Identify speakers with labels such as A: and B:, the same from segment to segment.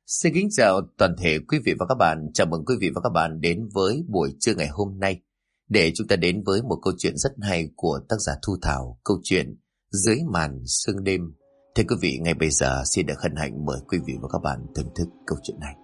A: Xin kính chào toàn thể quý vị và các bạn. Chào mừng quý vị và các bạn đến với buổi trưa ngày hôm nay để chúng ta đến với một câu chuyện rất hay của tác giả Thu Thảo, câu chuyện Dưới màn sương đêm. Thưa quý vị, ngay bây giờ xin được hân hạnh mời quý vị và các bạn thưởng thức câu chuyện này.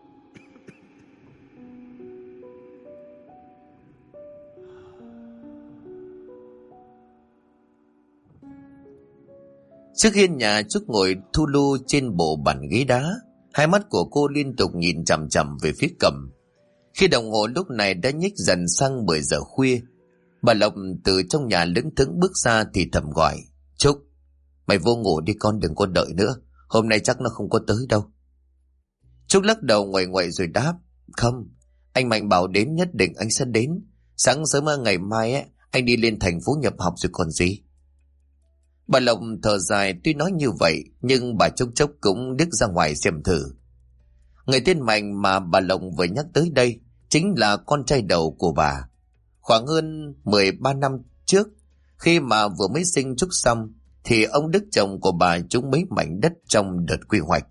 A: Trước hiên nhà, Trúc ngồi thu lu trên bộ bàn ghế đá. Hai mắt của cô liên tục nhìn chằm chằm về phía Cẩm. Khi đồng hồ lúc này đã nhích dần sang 10 giờ khuya, bà Lộc từ trong nhà lững thững bước ra thì thầm gọi: Trúc, mày vô ngủ đi con, đừng có đợi nữa, hôm nay chắc nó không có tới đâu. Trúc lắc đầu ngoại ngoại rồi đáp: Không, anh Mạnh bảo đến nhất định anh sẽ đến. Sáng sớm ngày mai ấy, anh đi lên thành phố nhập học rồi còn gì. Bà Lộc thở dài, tuy nói như vậy nhưng bà chốc chốc cũng đứt ra ngoài xem thử. Người tên Mạnh mà bà Lộc vừa nhắc tới đây chính là con trai đầu của bà. Khoảng hơn 13 năm trước, khi mà vừa mới sinh Trúc xong, thì ông Đức chồng của bà trúng mấy mảnh đất trong đợt quy hoạch.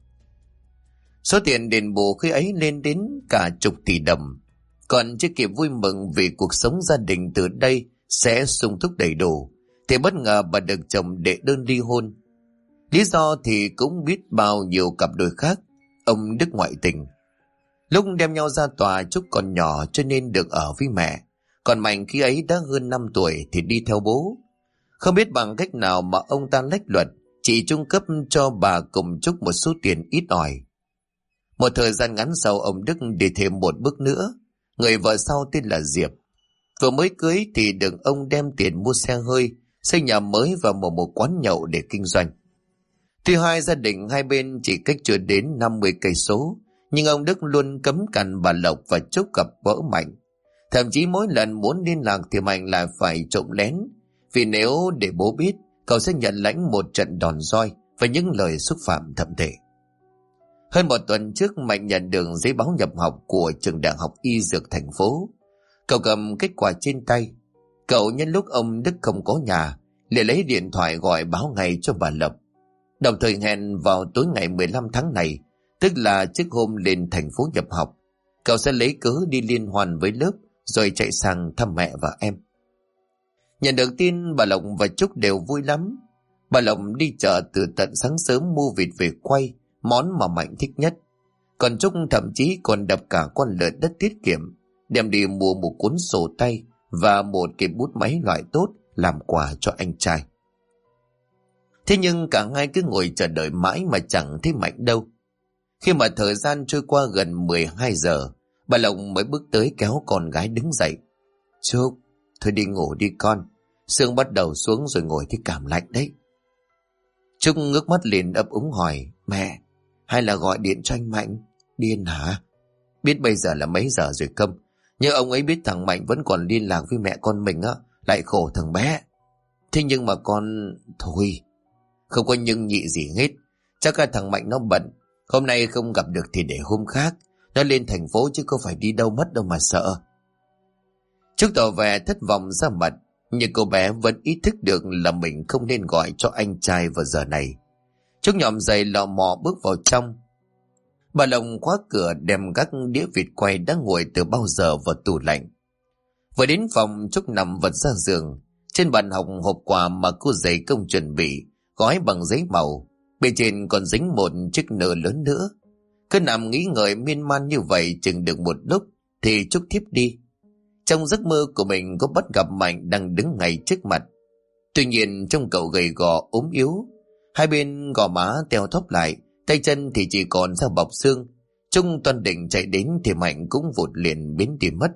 A: Số tiền đền bù khi ấy lên đến cả chục tỷ đồng. Còn chưa kịp vui mừng vì cuộc sống gia đình từ đây sẽ sung túc đầy đủ, thì bất ngờ bà được chồng đệ đơn ly hôn. Lý do thì cũng biết bao nhiêu cặp đôi khác. Ông Đức ngoại tình. Lúc đem nhau ra tòa, Trúc còn nhỏ cho nên được ở với mẹ. Còn Mạnh khi ấy đã hơn 5 tuổi thì đi theo bố. Không biết bằng cách nào mà ông ta lách luật, chỉ trung cấp cho bà cùng Trúc một số tiền ít ỏi. Một thời gian ngắn sau, ông Đức đi thêm một bước nữa. Người vợ sau tên là Diệp. Vừa mới cưới thì được ông đem tiền mua xe hơi, xây nhà mới và mở một quán nhậu để kinh doanh. Tuy hai gia đình hai bên chỉ cách chưa đến 50 cây số, nhưng ông Đức luôn cấm cản bà Lộc và Trúc gặp gỡ Mạnh. Thậm chí mỗi lần muốn liên lạc thì Mạnh lại phải trộm lén, vì nếu để bố biết, cậu sẽ nhận lãnh một trận đòn roi và những lời xúc phạm thậm tệ. Hơn một tuần trước, Mạnh nhận được giấy báo nhập học của trường đại học y dược thành phố. Cậu cầm kết quả trên tay. Cậu nhân lúc ông Đức không có nhà, liền lấy điện thoại gọi báo ngay cho bà Lộc. Đồng thời hẹn vào tối ngày 15 tháng này, tức là trước hôm lên thành phố nhập học, cậu sẽ lấy cớ đi liên hoan với lớp rồi chạy sang thăm mẹ và em. Nhận được tin, bà Lộc và Trúc đều vui lắm. Bà Lộc đi chợ từ tận sáng sớm mua vịt về quay, món mà Mạnh thích nhất. Còn Trúc thậm chí còn đập cả con lợn đất tiết kiệm, đem đi mua một cuốn sổ tay và một cái bút máy loại tốt làm quà cho anh trai. Thế nhưng cả hai cứ ngồi chờ đợi mãi mà chẳng thấy Mạnh đâu. Khi mà thời gian trôi qua gần 12 giờ, bà Lộc mới bước tới kéo con gái đứng dậy. Trúc, thôi đi ngủ đi con, sương bắt đầu xuống rồi ngồi thì cảm lạnh đấy. Trúc ngước mắt lên ấp úng hỏi: Mẹ, hay là gọi điện cho anh Mạnh? Điên hả? Biết bây giờ là mấy giờ rồi Câm, nhưng ông ấy biết thằng Mạnh vẫn còn liên lạc với mẹ con mình á, lại khổ thằng bé. Thế nhưng mà con... Thôi, không có nhưng nhị gì hết. Chắc là thằng Mạnh nó bận, hôm nay không gặp được thì để hôm khác. Nó lên thành phố chứ có phải đi đâu mất đâu mà sợ. Trúc tỏ vẻ thất vọng ra mặt, nhưng cô bé vẫn ý thức được là mình không nên gọi cho anh trai vào giờ này. Trúc nhòm giày lò mò bước vào trong. Bà Lộc khóa cửa đem các đĩa vịt quay đã nguội từ bao giờ vào tủ lạnh. Vừa đến phòng, Trúc nằm vật ra giường. Trên bàn học hộp quà mà cô dày công chuẩn bị, gói bằng giấy màu, bên trên còn dính một chiếc nơ lớn nữa. Cứ nằm nghĩ ngợi miên man như vậy chừng được một lúc thì Trúc thiếp đi. Trong giấc mơ của mình có bắt gặp Mạnh đang đứng ngay trước mặt. Tuy nhiên trông cậu gầy gò ốm yếu, hai bên gò má teo thóp lại, tay chân thì chỉ còn da bọc xương. Trung toàn định chạy đến thì Mạnh cũng vụt liền biến đi mất.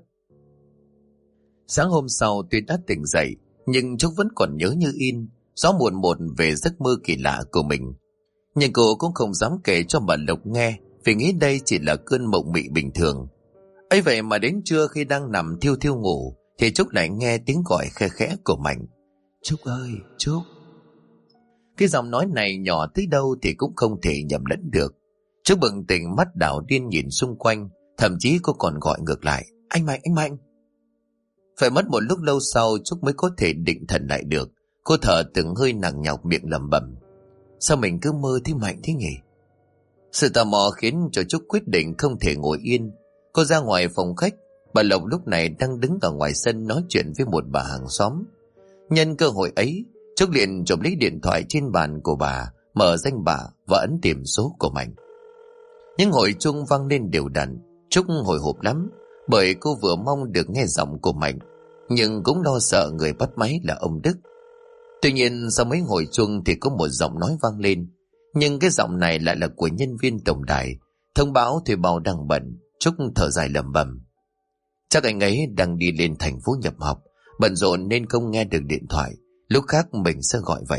A: Sáng hôm sau tuy đã tỉnh dậy, nhưng Trúc vẫn còn nhớ như in, rõ muộn một về giấc mơ kỳ lạ của mình. Nhưng cô cũng không dám kể cho bà Lộc nghe, vì nghĩ đây chỉ là cơn mộng mị bình thường. Ấy vậy mà đến trưa khi đang nằm thiêu thiêu ngủ, thì Trúc lại nghe tiếng gọi khe khẽ của Mạnh. Trúc ơi, Trúc. Cái giọng nói này nhỏ tới đâu thì cũng không thể nhầm lẫn được. Trúc bừng tỉnh, mắt đảo điên nhìn xung quanh, thậm chí cô còn gọi ngược lại: Anh Mạnh, anh Mạnh. Phải mất một lúc lâu sau Trúc mới có thể định thần lại được. Cô thở từng hơi nặng nhọc, miệng lẩm bẩm: Sao mình cứ mơ thấy Mạnh thế nhỉ? Sự tò mò khiến cho Trúc quyết định không thể ngồi yên. Cô ra ngoài phòng khách. Bà Lộc lúc này đang đứng ở ngoài sân nói chuyện với một bà hàng xóm. Nhân cơ hội ấy, Trúc liền chụp lấy điện thoại trên bàn của bà, mở danh bạ và ấn tìm số của Mạnh. Những hồi chuông vang lên đều đặn. Trúc hồi hộp lắm, bởi cô vừa mong được nghe giọng của Mạnh, nhưng cũng lo sợ người bắt máy là ông Đức. Tuy nhiên sau mấy hồi chuông thì có một giọng nói vang lên, nhưng cái giọng này lại là của nhân viên tổng đài, thông báo thuê bao đang bận. Trúc thở dài lẩm bẩm. Chắc anh ấy đang đi lên thành phố nhập học, bận rộn nên không nghe được điện thoại. Lúc khác mình sẽ gọi vậy.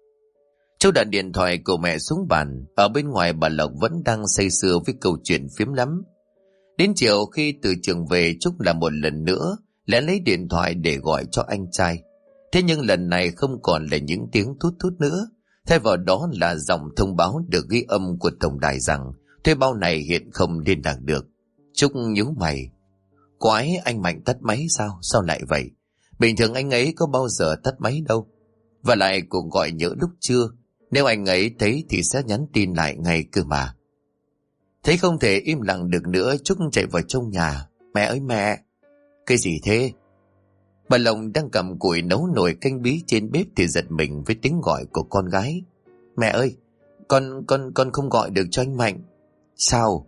A: Trúc đặt điện thoại của mẹ xuống bàn. Ở bên ngoài bà Lộc vẫn đang say sưa với câu chuyện phiếm lắm. Đến chiều khi từ trường về, Trúc là một lần nữa lẽ lấy điện thoại để gọi cho anh trai. Thế nhưng lần này không còn là những tiếng thút thút nữa, thay vào đó là dòng thông báo được ghi âm của tổng đài rằng thuê bao này hiện không liên lạc được. Trúc nhíu mày. Quái, anh Mạnh tắt máy sao? Sao lại vậy? Bình thường anh ấy có bao giờ tắt máy đâu. Và lại cuộc gọi nhỡ lúc trưa, nếu anh ấy thấy thì sẽ nhắn tin lại ngay cơ mà. Thấy không thể im lặng được nữa, Trúc chạy vào trong nhà. Mẹ ơi mẹ! Cái gì thế? Bà Long đang cầm củi nấu nồi canh bí trên bếp thì giật mình với tiếng gọi của con gái. Mẹ ơi! Con không gọi được cho anh Mạnh. Sao?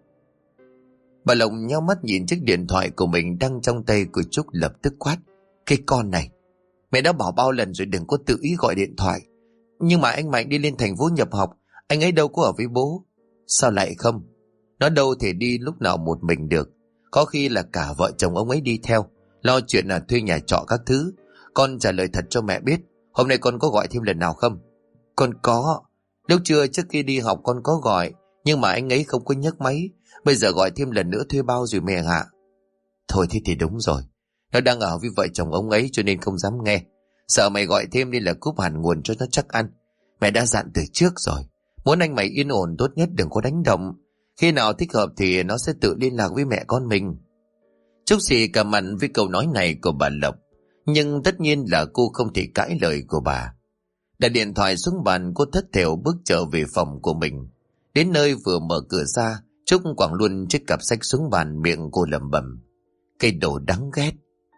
A: Bà Long nheo mắt nhìn chiếc điện thoại của mình đang trong tay của Trúc, lập tức quát. Cái con này! Mẹ đã bảo bao lần rồi đừng có tự ý gọi điện thoại. Nhưng mà anh Mạnh đi lên thành phố nhập học, anh ấy đâu có ở với bố. Sao lại không? Nó đâu thể đi lúc nào một mình được. Có khi là cả vợ chồng ông ấy đi theo, lo chuyện là thuê nhà trọ các thứ. Con trả lời thật cho mẹ biết, hôm nay con có gọi thêm lần nào không? Con có. Lúc trưa trước khi đi học con có gọi, nhưng mà anh ấy không có nhấc máy. Bây giờ gọi thêm lần nữa thuê bao rồi mẹ ạ. Thôi thế thì đúng rồi. Nó đang ở với vợ chồng ông ấy cho nên không dám nghe. Sợ mày gọi thêm nên là cúp hẳn nguồn cho nó chắc ăn. Mẹ đã dặn từ trước rồi. Muốn anh mày yên ổn tốt nhất đừng có đánh động. Khi nào thích hợp thì nó sẽ tự liên lạc với mẹ con mình. Trúc xì cả mặt với câu nói này của bà Lộc. Nhưng tất nhiên là cô không thể cãi lời của bà. Đặt điện thoại xuống bàn, cô thất thểu bước trở về phòng của mình. Đến nơi vừa mở cửa ra, Trúc quẳng luôn chiếc cặp sách xuống bàn, miệng cô lẩm bẩm. Cái đồ đáng ghét.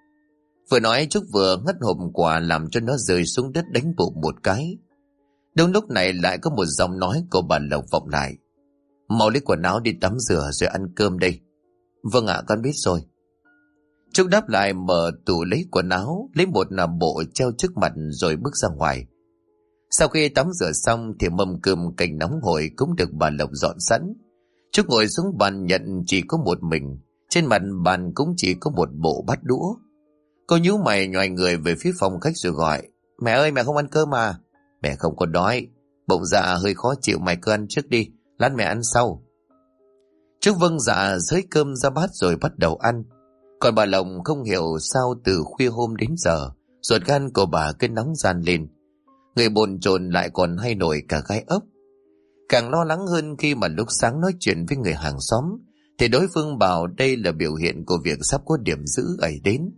A: Vừa nói Trúc vừa ngắt hộp quà làm cho nó rơi xuống đất đánh bụng một cái. Đúng lúc này lại có một giọng nói của bà Lộc vọng lại. Mau lấy quần áo đi tắm rửa rồi ăn cơm đây. Vâng ạ, con biết rồi. Trúc đáp lại, mở tủ lấy quần áo, lấy một nằm bộ treo trước mặt rồi bước ra ngoài. Sau khi tắm rửa xong thì mâm cơm canh nóng hổi cũng được bà Lộc dọn sẵn. Trúc ngồi xuống bàn nhận chỉ có một mình. Trên mặt bàn cũng chỉ có một bộ bát đũa. Cô nhíu mày nhoài người về phía phòng khách rồi gọi. Mẹ ơi, mẹ không ăn cơm à? Mẹ không có đói. Bụng dạ hơi khó chịu, mày cứ ăn trước đi, lát mẹ ăn sau. Trúc vâng dạ xới cơm ra bát rồi bắt đầu ăn. Còn bà Lộc không hiểu sao từ khuya hôm đến giờ ruột gan của bà cứ nóng ran lên. Người bồn chồn lại còn hay nổi cả gai ốc. Càng lo lắng hơn khi mà lúc sáng nói chuyện với người hàng xóm thì đối phương bảo đây là biểu hiện của việc sắp có điểm dữ ẩy đến.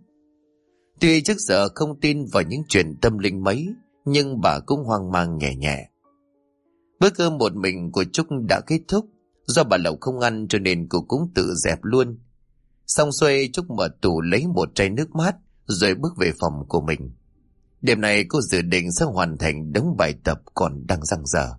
A: Tuy trước giờ không tin vào những chuyện tâm linh mấy, nhưng bà cũng hoang mang nhẹ nhẹ. Bữa cơm một mình của Trúc đã kết thúc. Do bà Lộc không ăn cho nên cô cũng tự dẹp luôn. Xong xuôi Trúc mở tủ lấy một chai nước mát rồi bước về phòng của mình. Đêm nay cô dự định sẽ hoàn thành đống bài tập còn đang dang dở.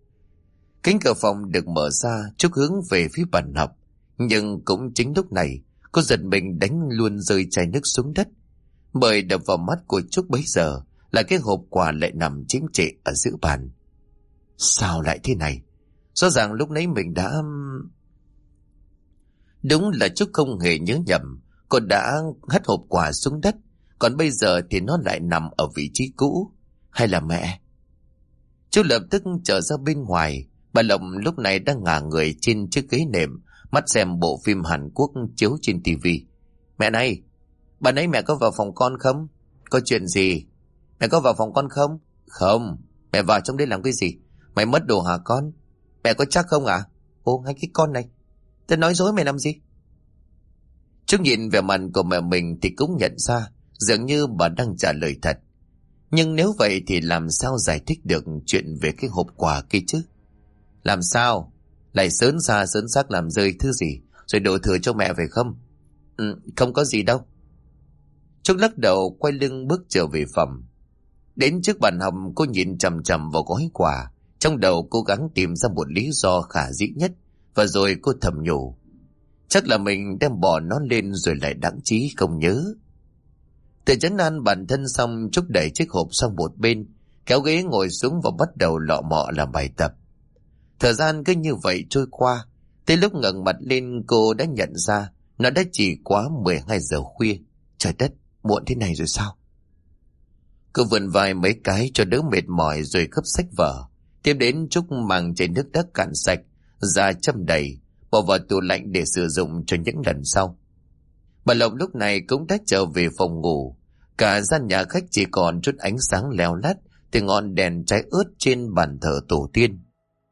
A: Cánh cửa phòng được mở ra, Trúc hướng về phía bàn học. Nhưng cũng chính lúc này cô giật mình đánh luôn rơi chai nước xuống đất. Bởi đập vào mắt của Trúc bấy giờ là cái hộp quà lại nằm chiếm trệ ở giữa bàn. Sao lại thế này? Rõ ràng lúc nãy mình đã... Đúng là Trúc không hề nhớ nhầm. Cô đã hất hộp quà xuống đất. Còn bây giờ thì nó lại nằm ở vị trí cũ. Hay là mẹ? Trúc lập tức trở ra bên ngoài. Bà Lộc lúc này đang ngả người trên chiếc ghế nệm, mắt xem bộ phim Hàn Quốc chiếu trên tivi. Mẹ này, bà nãy mẹ có vào phòng con không? Có chuyện gì? Mẹ có vào phòng con không? Không. Mẹ vào trong đây làm cái gì? Mày mất đồ hả con? Mẹ có chắc không ạ? Ô, hai cái con này, tao nói dối mày làm gì? Trúc nhìn vẻ mặt của mẹ mình thì cũng nhận ra dường như bà đang trả lời thật. Nhưng nếu vậy thì làm sao giải thích được chuyện về cái hộp quà kia chứ? Làm sao? Lại sớn xa sớn xác làm rơi thứ gì rồi đổ thừa cho mẹ phải không? Không có gì đâu. Trúc lắc đầu quay lưng bước trở về phòng. Đến trước bàn học cô nhìn chằm chằm vào gói quà, trong đầu cố gắng tìm ra một lý do khả dĩ nhất, và rồi cô thầm nhủ, chắc là mình đem bỏ nó lên rồi lại đãng trí không nhớ. Tự trấn an bản thân xong, Trúc đẩy chiếc hộp sang một bên, kéo ghế ngồi xuống và bắt đầu lọ mọ làm bài tập. Thời gian cứ như vậy trôi qua, tới lúc ngẩng mặt lên cô đã nhận ra nó đã chỉ quá 12 giờ khuya. Trời đất, muộn thế này rồi sao? Cô vươn vai mấy cái cho đỡ mệt mỏi rồi gấp sách vở. Tiếp đến Trúc mang chai nước đã cạn sạch ra châm đầy, bỏ vào tủ lạnh để sử dụng cho những lần sau. Bà Lộc lúc này cũng đã trở về phòng ngủ. Cả gian nhà khách chỉ còn chút ánh sáng leo lắt từ ngọn đèn cháy ướt trên bàn thờ tổ tiên.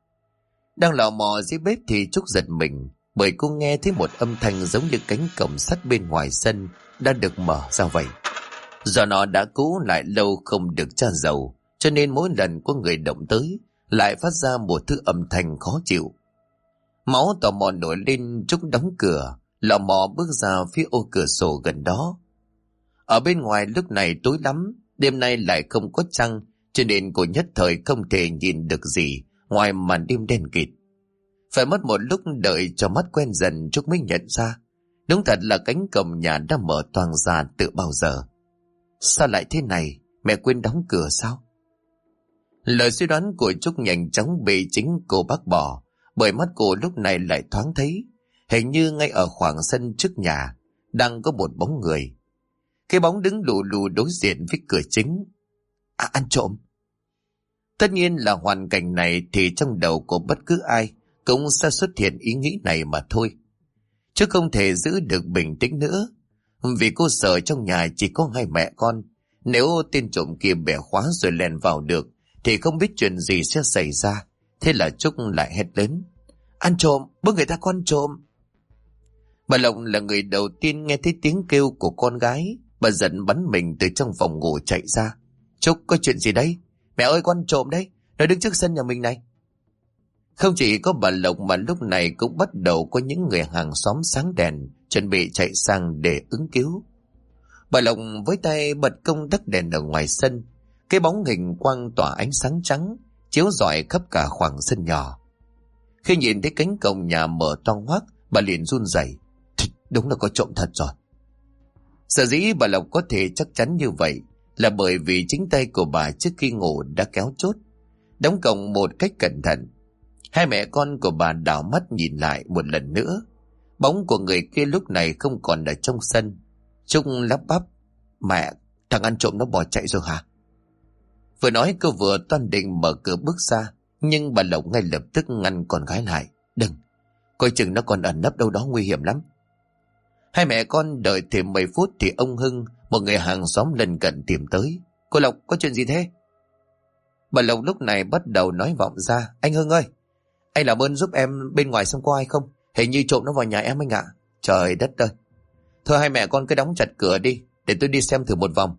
A: Đang lò mò dưới bếp thì Trúc giật mình, bởi cô nghe thấy một âm thanh giống như cánh cổng sắt bên ngoài sân đã được mở ra vậy. Do nó đã cũ lại lâu không được tra dầu, cho nên mỗi lần có người động tới lại phát ra một thứ âm thanh khó chịu. Máu tò mò nổi lên, Trúc đóng cửa, lò mò bước ra phía ô cửa sổ gần đó. Ở bên ngoài lúc này tối lắm, đêm nay lại không có trăng, cho nên cô nhất thời không thể nhìn được gì ngoài màn đêm đen kịt. Phải mất một lúc đợi cho mắt quen dần, Trúc mới nhận ra đúng thật là cánh cổng nhà đã mở toang ra từ bao giờ. Sao lại thế này? Mẹ quên đóng cửa sao? Lời suy đoán của Trúc nhanh chóng bị chính cô bác bỏ, bởi mắt cô lúc này lại thoáng thấy hình như ngay ở khoảng sân trước nhà đang có một bóng người. Cái bóng đứng lù lù đối diện với cửa chính. Ăn trộm. Tất nhiên là hoàn cảnh này thì trong đầu của bất cứ ai cũng sẽ xuất hiện ý nghĩ này mà thôi. Chứ không thể giữ được bình tĩnh nữa, vì cô sợ trong nhà chỉ có hai mẹ con. Nếu tên trộm kia bẻ khóa rồi lèn vào được thì không biết chuyện gì sẽ xảy ra. Thế là Trúc lại hét lớn: Ăn trộm, bức người ta con trộm. Bà Lộc là người đầu tiên nghe thấy tiếng kêu của con gái. Bà giận bắn mình từ trong phòng ngủ chạy ra. Trúc, có chuyện gì đấy? Mẹ ơi, con trộm đấy, nó đứng trước sân nhà mình này. Không chỉ có bà Lộc mà lúc này cũng bắt đầu có những người hàng xóm sáng đèn chuẩn bị chạy sang để ứng cứu. Bà Lộc với tay bật công tắc đèn ở ngoài sân. Cái bóng hình quang tỏa ánh sáng trắng chiếu rọi khắp cả khoảng sân nhỏ. Khi nhìn thấy cánh cổng nhà mở toang hoác, bà liền run rẩy. Đúng là có trộm thật rồi. Sở dĩ bà Lộc có thể chắc chắn như vậy là bởi vì chính tay của bà trước khi ngủ đã kéo chốt, đóng cổng một cách cẩn thận. Hai mẹ con của bà đảo mắt nhìn lại một lần nữa. Bóng của người kia lúc này không còn ở trong sân. Trúc lắp bắp: Mẹ, thằng ăn trộm nó bỏ chạy rồi hả? Vừa nói cô vừa toan định mở cửa bước ra, nhưng bà Lộc ngay lập tức ngăn con gái lại. Đừng, coi chừng nó còn ẩn nấp đâu đó nguy hiểm lắm. Hai mẹ con đợi thêm 10 phút thì ông Hưng, một người hàng xóm lân cận tìm tới. Cô Lộc, có chuyện gì thế? Bà Lộc lúc này bắt đầu nói vọng ra: Anh Hưng ơi, anh làm ơn giúp em bên ngoài xem có ai không. Hình như trộm nó vào nhà em anh ạ. Trời đất ơi. Thôi hai mẹ con cứ đóng chặt cửa đi, để tôi đi xem thử một vòng.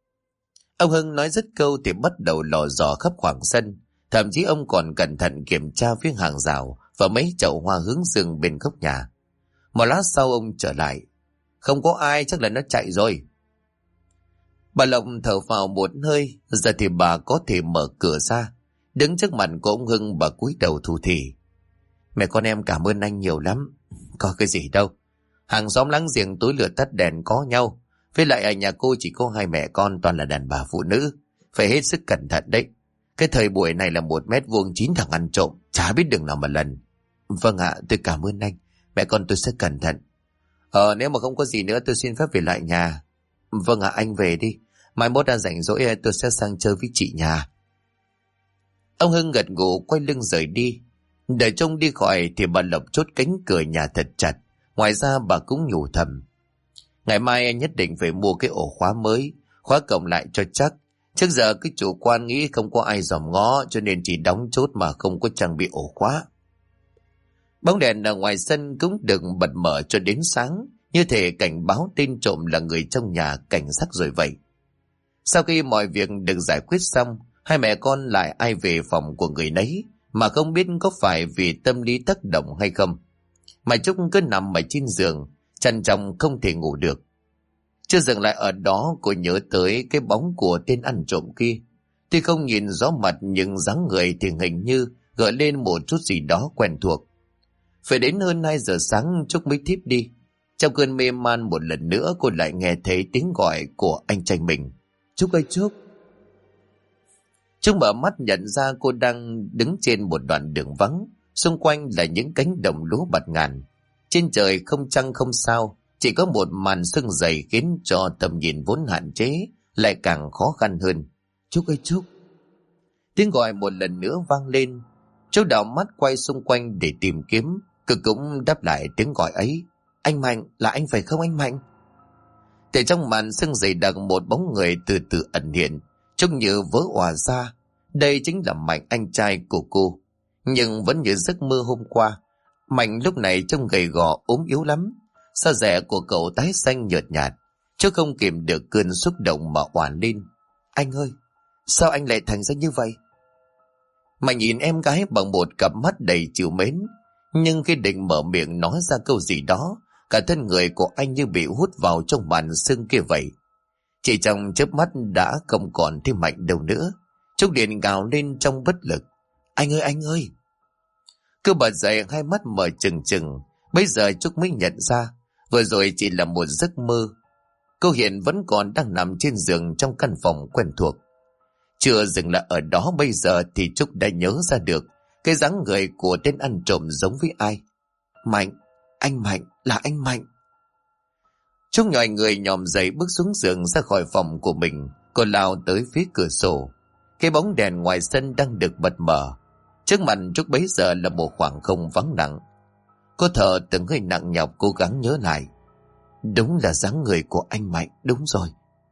A: Ông Hưng nói dứt câu thì bắt đầu lò dò khắp khoảng sân. Thậm chí ông còn cẩn thận kiểm tra phía hàng rào và mấy chậu hoa hướng dương bên góc nhà. Một lát sau ông trở lại: Không có ai, chắc là nó chạy rồi. Bà Lộc thở phào một hơi. Giờ thì bà có thể mở cửa ra. Đứng trước mặt của ông Hưng, bà cúi đầu thủ thỉ: Mẹ con em cảm ơn anh nhiều lắm. Có cái gì đâu, hàng xóm láng giềng tối lửa tắt đèn có nhau. Với lại ở nhà cô chỉ có hai mẹ con, toàn là đàn bà phụ nữ, phải hết sức cẩn thận đấy. Cái thời buổi này là 1 mét vuông 9 thằng ăn trộm, chả biết đường nào mà lần. Vâng ạ, tôi cảm ơn anh. Mẹ con tôi sẽ cẩn thận. Nếu mà không có gì nữa tôi xin phép về lại nhà. Vâng ạ, anh về đi. Mai mốt đã rảnh rỗi tôi sẽ sang chơi với chị nhà. Ông Hưng gật gù quay lưng rời đi. Đợi trông đi khỏi thì bà Lộc chốt cánh cửa nhà thật chặt. Ngoài ra bà cũng nhủ thầm: Ngày mai anh nhất định phải mua cái ổ khóa mới, khóa cổng lại cho chắc. Trước giờ cái chủ quan nghĩ không có ai dòm ngó, cho nên chỉ đóng chốt mà không có trang bị ổ khóa. Bóng đèn ở ngoài sân cũng được bật mở cho đến sáng, như thể cảnh báo tên trộm là người trong nhà cảnh giác rồi vậy. Sau khi mọi việc được giải quyết xong, hai mẹ con lại ai về phòng của người nấy, mà không biết có phải vì tâm lý tác động hay không, mà Trúc cứ nằm ở trên giường, trằn trọc không thể ngủ được. Chưa dừng lại ở đó, cô nhớ tới cái bóng của tên ăn trộm kia. Tuy không nhìn rõ mặt nhưng dáng người thì hình như gợi lên một chút gì đó quen thuộc. Phải đến hơn 2 giờ sáng Trúc mới thiếp đi. Trong cơn mê man một lần nữa cô lại nghe thấy tiếng gọi của anh trai mình. Trúc ơi Trúc. Trúc mở mắt nhận ra cô đang đứng trên một đoạn đường vắng. Xung quanh là những cánh đồng lúa bạt ngàn. Trên trời không trăng không sao, chỉ có một màn sương dày khiến cho tầm nhìn vốn hạn chế lại càng khó khăn hơn. Trúc ơi Trúc. Tiếng gọi một lần nữa vang lên. Trúc đảo mắt quay xung quanh để tìm kiếm. Cực cũng đáp lại tiếng gọi ấy. Anh Mạnh, là anh phải không anh Mạnh? Từ trong màn sương dày đặc một bóng người từ từ ẩn hiện, trông như vỡ òa ra. Đây chính là Mạnh, anh trai của cô. Nhưng vẫn như giấc mơ hôm qua, Mạnh lúc này trông gầy gò ốm yếu lắm. Da rẻ của cậu tái xanh nhợt nhạt, chứ không kìm được cơn xúc động mà oản lên. Anh ơi, sao anh lại thành ra như vậy? Mạnh nhìn em gái bằng một cặp mắt đầy trìu mến, nhưng khi định mở miệng nói ra câu gì đó, cả thân người của anh như bị hút vào trong màn sương kia vậy. Chỉ trong chớp mắt đã không còn thêm Mạnh đâu nữa. Trúc liền gào lên trong bất lực. Anh ơi anh ơi. Cứ bật dậy, hai mắt mở trừng trừng. Bây giờ Trúc mới nhận ra vừa rồi chỉ là một giấc mơ. Cô hiện vẫn còn đang nằm trên giường trong căn phòng quen thuộc. Chưa dừng lại ở đó, bây giờ thì Trúc đã nhớ ra được cái dáng người của tên ăn trộm giống với ai. Mạnh, anh Mạnh, là anh Mạnh. Trúc nhòi người nhòm dậy bước xuống giường ra khỏi phòng của mình. Cô lao tới phía cửa sổ. Cái bóng đèn ngoài sân đang được bật mở. Trước mặt Trúc bấy giờ là một khoảng không vắng lặng. Cô thở từng hơi nặng nhọc cố gắng nhớ lại. Đúng là dáng người của anh Mạnh, đúng rồi.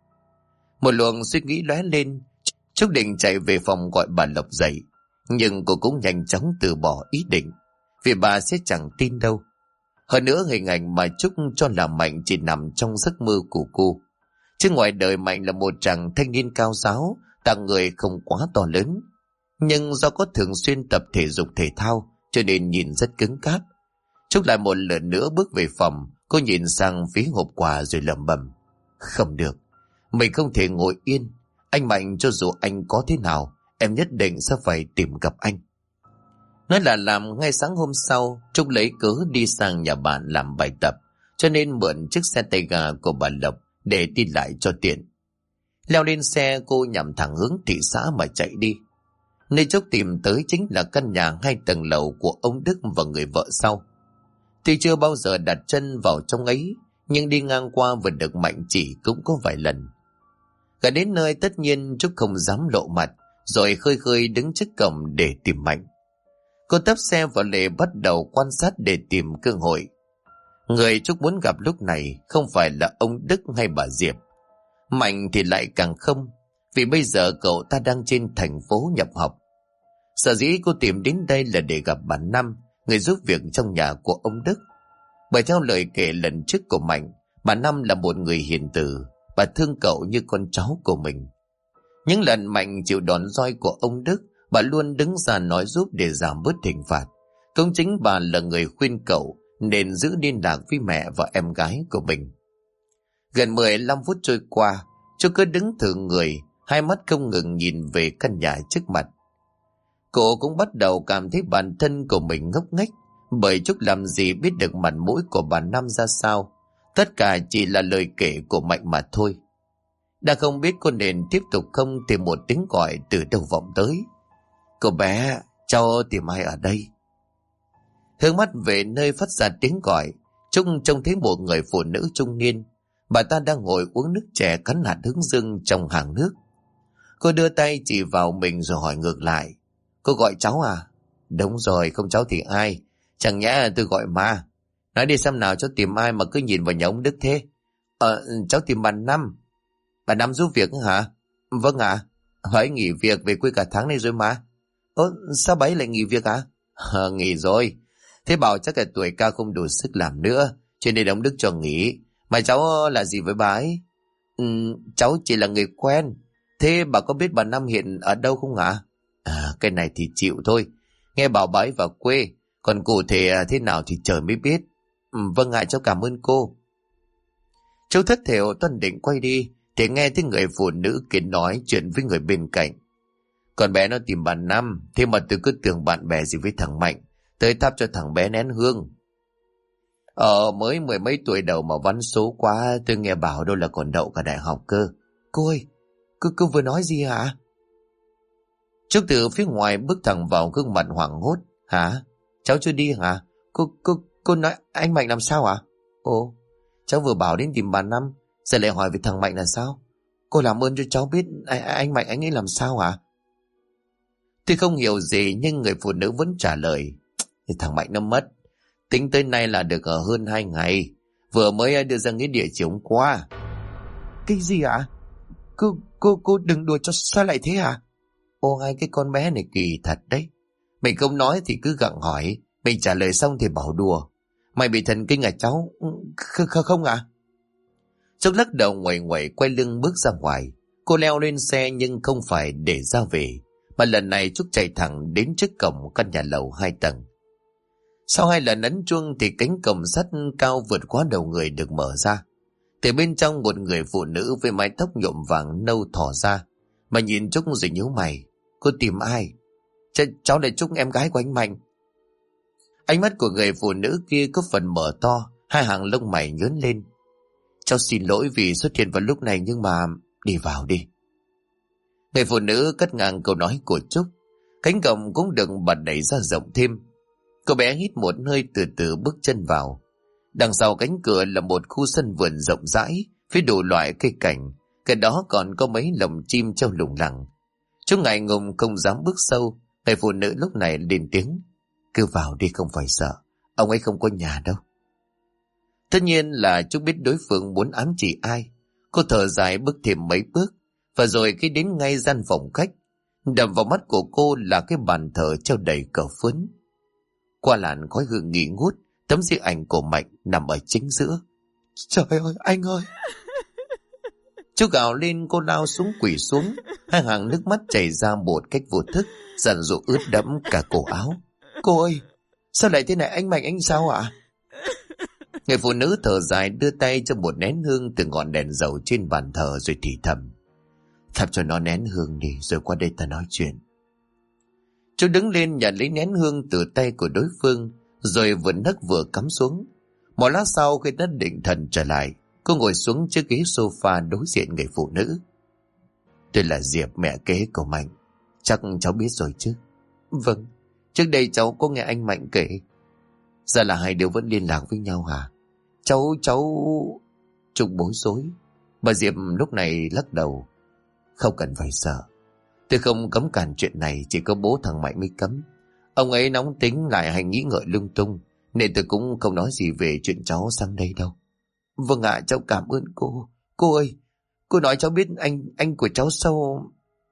A: Một luồng suy nghĩ lóe lên. Trúc định chạy về phòng gọi bà Lộc dậy. Nhưng cô cũng nhanh chóng từ bỏ ý định, vì bà sẽ chẳng tin đâu. Hơn nữa hình ảnh mà Trúc cho là Mạnh chỉ nằm trong giấc mơ của cô. Chứ ngoài đời Mạnh là một chàng thanh niên cao ráo, tạng người không quá to lớn. Nhưng do có thường xuyên tập thể dục thể thao cho nên nhìn rất cứng cáp. Trúc lại một lần nữa bước về phòng. Cô nhìn sang phía hộp quà rồi lẩm bẩm. Không được, mình không thể ngồi yên. Anh Mạnh cho dù anh có thế nào, em nhất định sẽ phải tìm gặp anh. Nói là làm, ngay sáng hôm sau Trúc lấy cớ đi sang nhà bạn làm bài tập, cho nên mượn chiếc xe tay ga của bà Lộc để đi lại cho tiện. Leo lên xe, cô nhắm thẳng hướng thị xã mà chạy đi. Nơi Trúc tìm tới chính là căn nhà 2 tầng lầu của ông Đức và người vợ sau. Tuy chưa bao giờ đặt chân vào trong ấy, nhưng đi ngang qua và được Mạnh chỉ cũng có vài lần. Gần đến nơi tất nhiên Trúc không dám lộ mặt, rồi khơi khơi đứng trước cổng để tìm Mạnh. Cô tấp xe vào lề bắt đầu quan sát để tìm cơ hội. Người Trúc muốn gặp lúc này không phải là ông Đức hay bà Diệp. Mạnh thì lại càng không, vì bây giờ cậu ta đang trên thành phố nhập học. Sở dĩ cô tìm đến đây là để gặp bà Năm, người giúp việc trong nhà của ông Đức. Bởi theo lời kể lần trước của Mạnh, bà Năm là một người hiền từ, bà thương cậu như con cháu của mình. Những lần Mạnh chịu đòn roi của ông Đức, bà luôn đứng ra nói giúp để giảm bớt hình phạt. Cũng chính bà là người khuyên cậu nên giữ liên lạc với mẹ và em gái của mình. Gần 15 phút trôi qua, chú cứ đứng thử người, hai mắt không ngừng nhìn về căn nhà trước mặt. Cô cũng bắt đầu cảm thấy bản thân của mình ngốc nghếch, bởi Trúc làm gì biết được mặt mũi của bà Năm ra sao. Tất cả chỉ là lời kể của Mạnh mà thôi. Đã không biết cô nên tiếp tục không thì một tiếng gọi từ đâu vọng tới. Cô bé, cháu tìm ai ở đây? Hướng mắt về nơi phát ra tiếng gọi, Trúc trông thấy một người phụ nữ trung niên. Bà ta đang ngồi uống nước chè cắn hạt hướng dương trong hàng nước. Cô đưa tay chỉ vào mình rồi hỏi ngược lại. Cô gọi cháu à? Đúng rồi, không cháu thì ai? Chẳng nhẽ tôi gọi ma. Nói đi xem nào, cháu tìm ai mà cứ nhìn vào nhà ông Đức thế? Cháu tìm bà Năm. Bà Năm giúp việc hả? Vâng ạ. Bà ấy nghỉ việc về quê cả tháng nay rồi mà. Sao bà ấy lại nghỉ việc hả? Nghỉ rồi. Thế bảo chắc là tuổi cao không đủ sức làm nữa, cho nên ông Đức cho nghỉ. Mà cháu là gì với bà ấy? Cháu chỉ là người quen. Thế bà có biết bà Năm hiện ở đâu không ạ? Cái này thì chịu thôi. Nghe bảo bà ấy vào quê, còn cụ thể thế nào thì trời mới biết. Vâng ạ, cháu cảm ơn cô. Cháu thất thểu toan định quay đi thì nghe thấy người phụ nữ kia nói chuyện với người bên cạnh. Con bé nó tìm bà Năm, thế mà tôi cứ tưởng bạn bè gì với thằng Mạnh, tới thắp cho thằng bé nén hương. Mới mười mấy tuổi đầu mà văn số quá, tôi nghe bảo đâu là còn đậu cả đại học cơ. Cô ơi, cô vừa nói gì hả? Trúc từ phía ngoài bước thẳng vào, gương mặt hoảng hốt. Hả? Cháu chưa đi hả? Cô nói anh Mạnh làm sao hả? Ồ, cháu vừa bảo đến tìm bà Năm, giờ lại hỏi về thằng Mạnh là sao? Cô làm ơn cho cháu biết anh Mạnh anh ấy làm sao hả? Tôi không hiểu gì nhưng người phụ nữ vẫn trả lời. Thì thằng Mạnh nó mất. Tính tới nay là được ở hơn 2 ngày. Vừa mới đưa ra nghĩa địa chỉ hôm qua. Cái gì ạ? Cô đừng đùa cho sao lại thế hả? Ô, hai cái con bé này kỳ thật đấy. Mình không nói thì cứ gặng hỏi. Mình trả lời xong thì bảo đùa. Mày bị thần kinh à cháu? Không ạ. Trúc lắc đầu nguẩy nguẩy quay lưng bước ra ngoài. Cô leo lên xe nhưng không phải để ra về, mà lần này Trúc chạy thẳng đến trước cổng căn nhà lầu 2 tầng. Sau 2 lần ấn chuông thì cánh cổng sắt cao vượt quá đầu người được mở ra. Từ bên trong một người phụ nữ với mái tóc nhuộm vàng nâu thỏ ra, mà nhìn Trúc rồi nhíu mày. Cô tìm ai? Cháu là Trúc, em gái của anh Mạnh. Ánh mắt của người phụ nữ kia có phần mở to, hai hàng lông mày nhớn lên. Cháu xin lỗi vì xuất hiện vào lúc này, nhưng mà đi vào đi. Người phụ nữ cắt ngang câu nói của Trúc. Cánh cổng cũng được bật đẩy ra rộng thêm. Cô bé hít một hơi từ từ bước chân vào. Đằng sau cánh cửa là một khu sân vườn rộng rãi với đủ loại cây cảnh. Cái đó còn có mấy lồng chim treo lủng lẳng. Trúc ngại ngùng không dám bước sâu. Người phụ nữ lúc này lên tiếng. Cứ vào đi, không phải sợ. Ông ấy không có nhà đâu. Tất nhiên là Trúc biết đối phương muốn ám chỉ ai. Cô thở dài bước thêm mấy bước. Và rồi khi đến ngay gian phòng khách, đập vào mắt của cô là cái bàn thờ treo đầy cờ phướn. Qua làn khói hương nghi ngút, tấm di ảnh của Mạnh nằm ở chính giữa. Trời ơi, anh ơi! Chú gào lên, cô lao xuống quỳ xuống, hai hàng nước mắt chảy ra một cách vô thức, dần dụ ướt đẫm cả cổ áo. Cô ơi, sao lại thế này, anh Mạnh anh sao ạ? Người phụ nữ thở dài đưa tay cho một nén hương từ ngọn đèn dầu trên bàn thờ rồi thì thầm. Thắp cho nó nén hương đi, rồi qua đây ta nói chuyện. Chú đứng lên nhận lấy nén hương từ tay của đối phương, rồi vừa nấc vừa cắm xuống. Một lát sau khi đã định thần trở lại, cô ngồi xuống chiếc ghế sofa đối diện người phụ nữ. Tôi là Diệp, mẹ kế của Mạnh. Chắc cháu biết rồi chứ? Vâng, trước đây cháu có nghe anh Mạnh kể. Giờ là hai đứa vẫn liên lạc với nhau hả? Cháu... Trúc bối rối. Bà Diệp lúc này lắc đầu. Không cần phải sợ. Tôi không cấm cản chuyện này, chỉ có bố thằng Mạnh mới cấm. Ông ấy nóng tính lại hay nghĩ ngợi lung tung, nên tôi cũng không nói gì về chuyện cháu sang đây đâu. Vâng ạ, cháu cảm ơn cô. Cô ơi, cô nói cháu biết anh của cháu sao...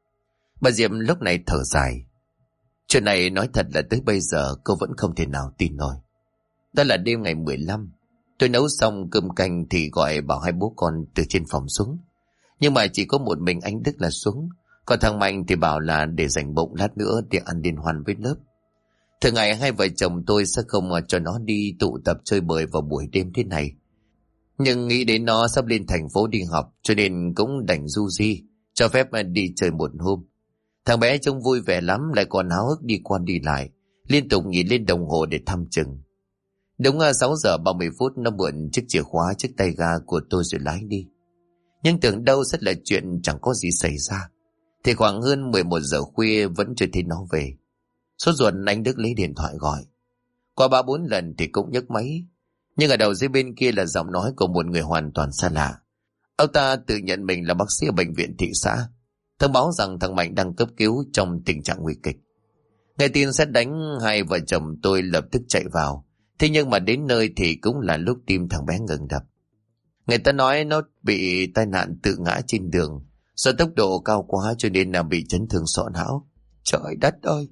A: Bà Diệp lúc này thở dài. Chuyện này nói thật là tới bây giờ cô vẫn không thể nào tin nổi. Đó là đêm ngày 15. Tôi nấu xong cơm canh thì gọi bảo hai bố con từ trên phòng xuống. Nhưng mà chỉ có một mình anh Đức là xuống. Còn thằng Mạnh thì bảo là để dành bụng lát nữa để ăn liên hoan với lớp. Thường ngày hai vợ chồng tôi sẽ không cho nó đi tụ tập chơi bời vào buổi đêm thế này. Nhưng nghĩ đến nó sắp lên thành phố đi học, cho nên cũng đành du di, cho phép đi chơi một hôm. Thằng bé trông vui vẻ lắm, lại còn háo hức đi qua đi lại, liên tục nhìn lên đồng hồ để thăm chừng. Đúng 6 giờ 30 phút nó mượn chiếc chìa khóa chiếc tay ga của tôi rồi lái đi. Nhưng tưởng đâu rất là chuyện chẳng có gì xảy ra, thì khoảng hơn 11 giờ khuya vẫn chưa thấy nó về. Sốt ruột anh Đức lấy điện thoại gọi. Qua 3-4 lần thì cũng nhấc máy, nhưng ở đầu dây bên kia là giọng nói của một người hoàn toàn xa lạ. Ông ta tự nhận mình là bác sĩ ở bệnh viện thị xã, thông báo rằng thằng Mạnh đang cấp cứu trong tình trạng nguy kịch. Nghe tin sét đánh, hai vợ chồng tôi lập tức chạy vào. Thế nhưng mà đến nơi thì cũng là lúc tim thằng bé ngừng đập. Người ta nói nó bị tai nạn tự ngã trên đường, do tốc độ cao quá cho nên là bị chấn thương sọ não. Trời đất ơi!